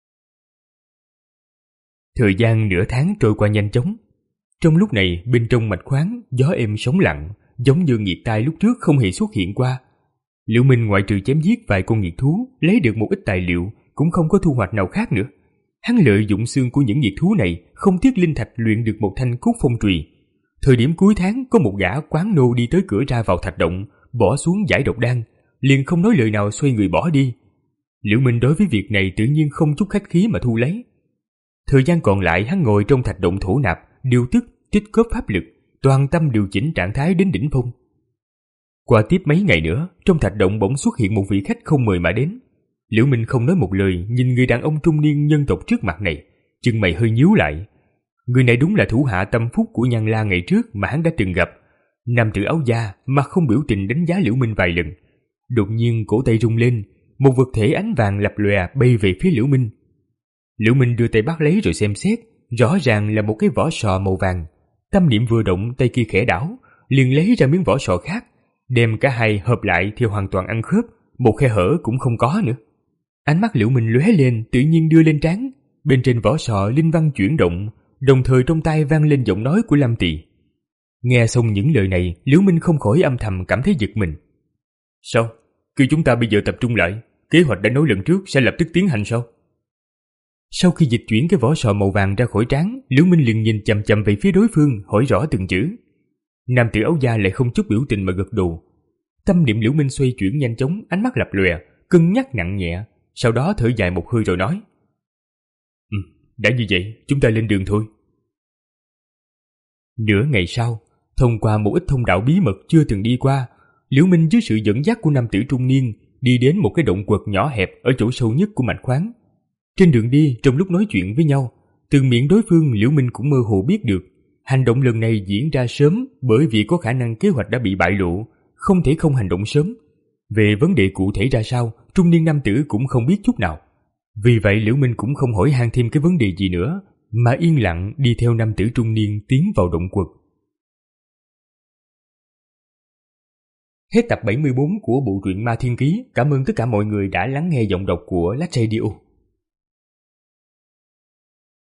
Thời gian nửa tháng trôi qua nhanh chóng. Trong lúc này, bên trong mạch khoáng, gió êm sóng lặng, giống như nghiệt tai lúc trước không hề xuất hiện qua. Liễu Minh ngoại trừ chém giết vài con nghiệt thú, lấy được một ít tài liệu, cũng không có thu hoạch nào khác nữa. Hắn lợi dụng xương của những nghiệt thú này, không tiếc linh thạch luyện được một thanh cốt phong trùy. Thời điểm cuối tháng, có một gã quán nô đi tới cửa ra vào thạch động, bỏ xuống giải độc đan, liền không nói lời nào xoay người bỏ đi. Liễu Minh đối với việc này tự nhiên không chút khách khí mà thu lấy. Thời gian còn lại hắn ngồi trong thạch động thổ nạp, điều tức, tích góp pháp lực, toàn tâm điều chỉnh trạng thái đến đỉnh phong. Qua tiếp mấy ngày nữa, trong thạch động bỗng xuất hiện một vị khách không mời mà đến. Liễu Minh không nói một lời, nhìn người đàn ông trung niên nhân tộc trước mặt này, chân mày hơi nhíu lại. Người này đúng là thủ hạ tâm phúc của Nhan La ngày trước mà hắn đã từng gặp. Nam tử áo da, mặt không biểu tình đánh giá Liễu Minh vài lần. Đột nhiên cổ tay rung lên, một vật thể ánh vàng lập lòe bay về phía Liễu Minh. Liễu Minh đưa tay bắt lấy rồi xem xét, rõ ràng là một cái vỏ sò màu vàng. Tâm niệm vừa động, tay kia khẽ đảo, liền lấy ra miếng vỏ sò khác, đem cả hai hợp lại thì hoàn toàn ăn khớp, một khe hở cũng không có nữa. Ánh mắt Liễu Minh lóe lên, tự nhiên đưa lên trán, bên trên vỏ sò linh văn chuyển động, đồng thời trong tai vang lên giọng nói của Lam Tị. Nghe xong những lời này, Liễu Minh không khỏi âm thầm cảm thấy giật mình. Sao? Cứ chúng ta bây giờ tập trung lại, kế hoạch đã nói lần trước sẽ lập tức tiến hành sao? Sau khi dịch chuyển cái vỏ sò màu vàng ra khỏi trán, Liễu Minh liền nhìn chằm chằm về phía đối phương, hỏi rõ từng chữ. Nam tử áo da lại không chút biểu tình mà gật đầu. Tâm niệm Liễu Minh xoay chuyển nhanh chóng, ánh mắt lập lòe, cân nhắc nặng nhẹ, sau đó thở dài một hơi rồi nói: Ừ, đã như vậy, chúng ta lên đường thôi. Nửa ngày sau, thông qua một ít thông đạo bí mật chưa từng đi qua, Liễu Minh dưới sự dẫn dắt của nam tử trung niên đi đến một cái động quật nhỏ hẹp ở chỗ sâu nhất của mạch khoáng. Trên đường đi, trong lúc nói chuyện với nhau, từ miệng đối phương Liễu Minh cũng mơ hồ biết được hành động lần này diễn ra sớm bởi vì có khả năng kế hoạch đã bị bại lộ, không thể không hành động sớm. Về vấn đề cụ thể ra sao, trung niên nam tử cũng không biết chút nào. Vì vậy Liễu Minh cũng không hỏi han thêm cái vấn đề gì nữa, mà yên lặng đi theo nam tử trung niên tiến vào động quật. Hết tập bảy mươi bốn của bộ truyện Ma Thiên Ký. Cảm ơn tất cả mọi người đã lắng nghe giọng đọc của Lách Radio.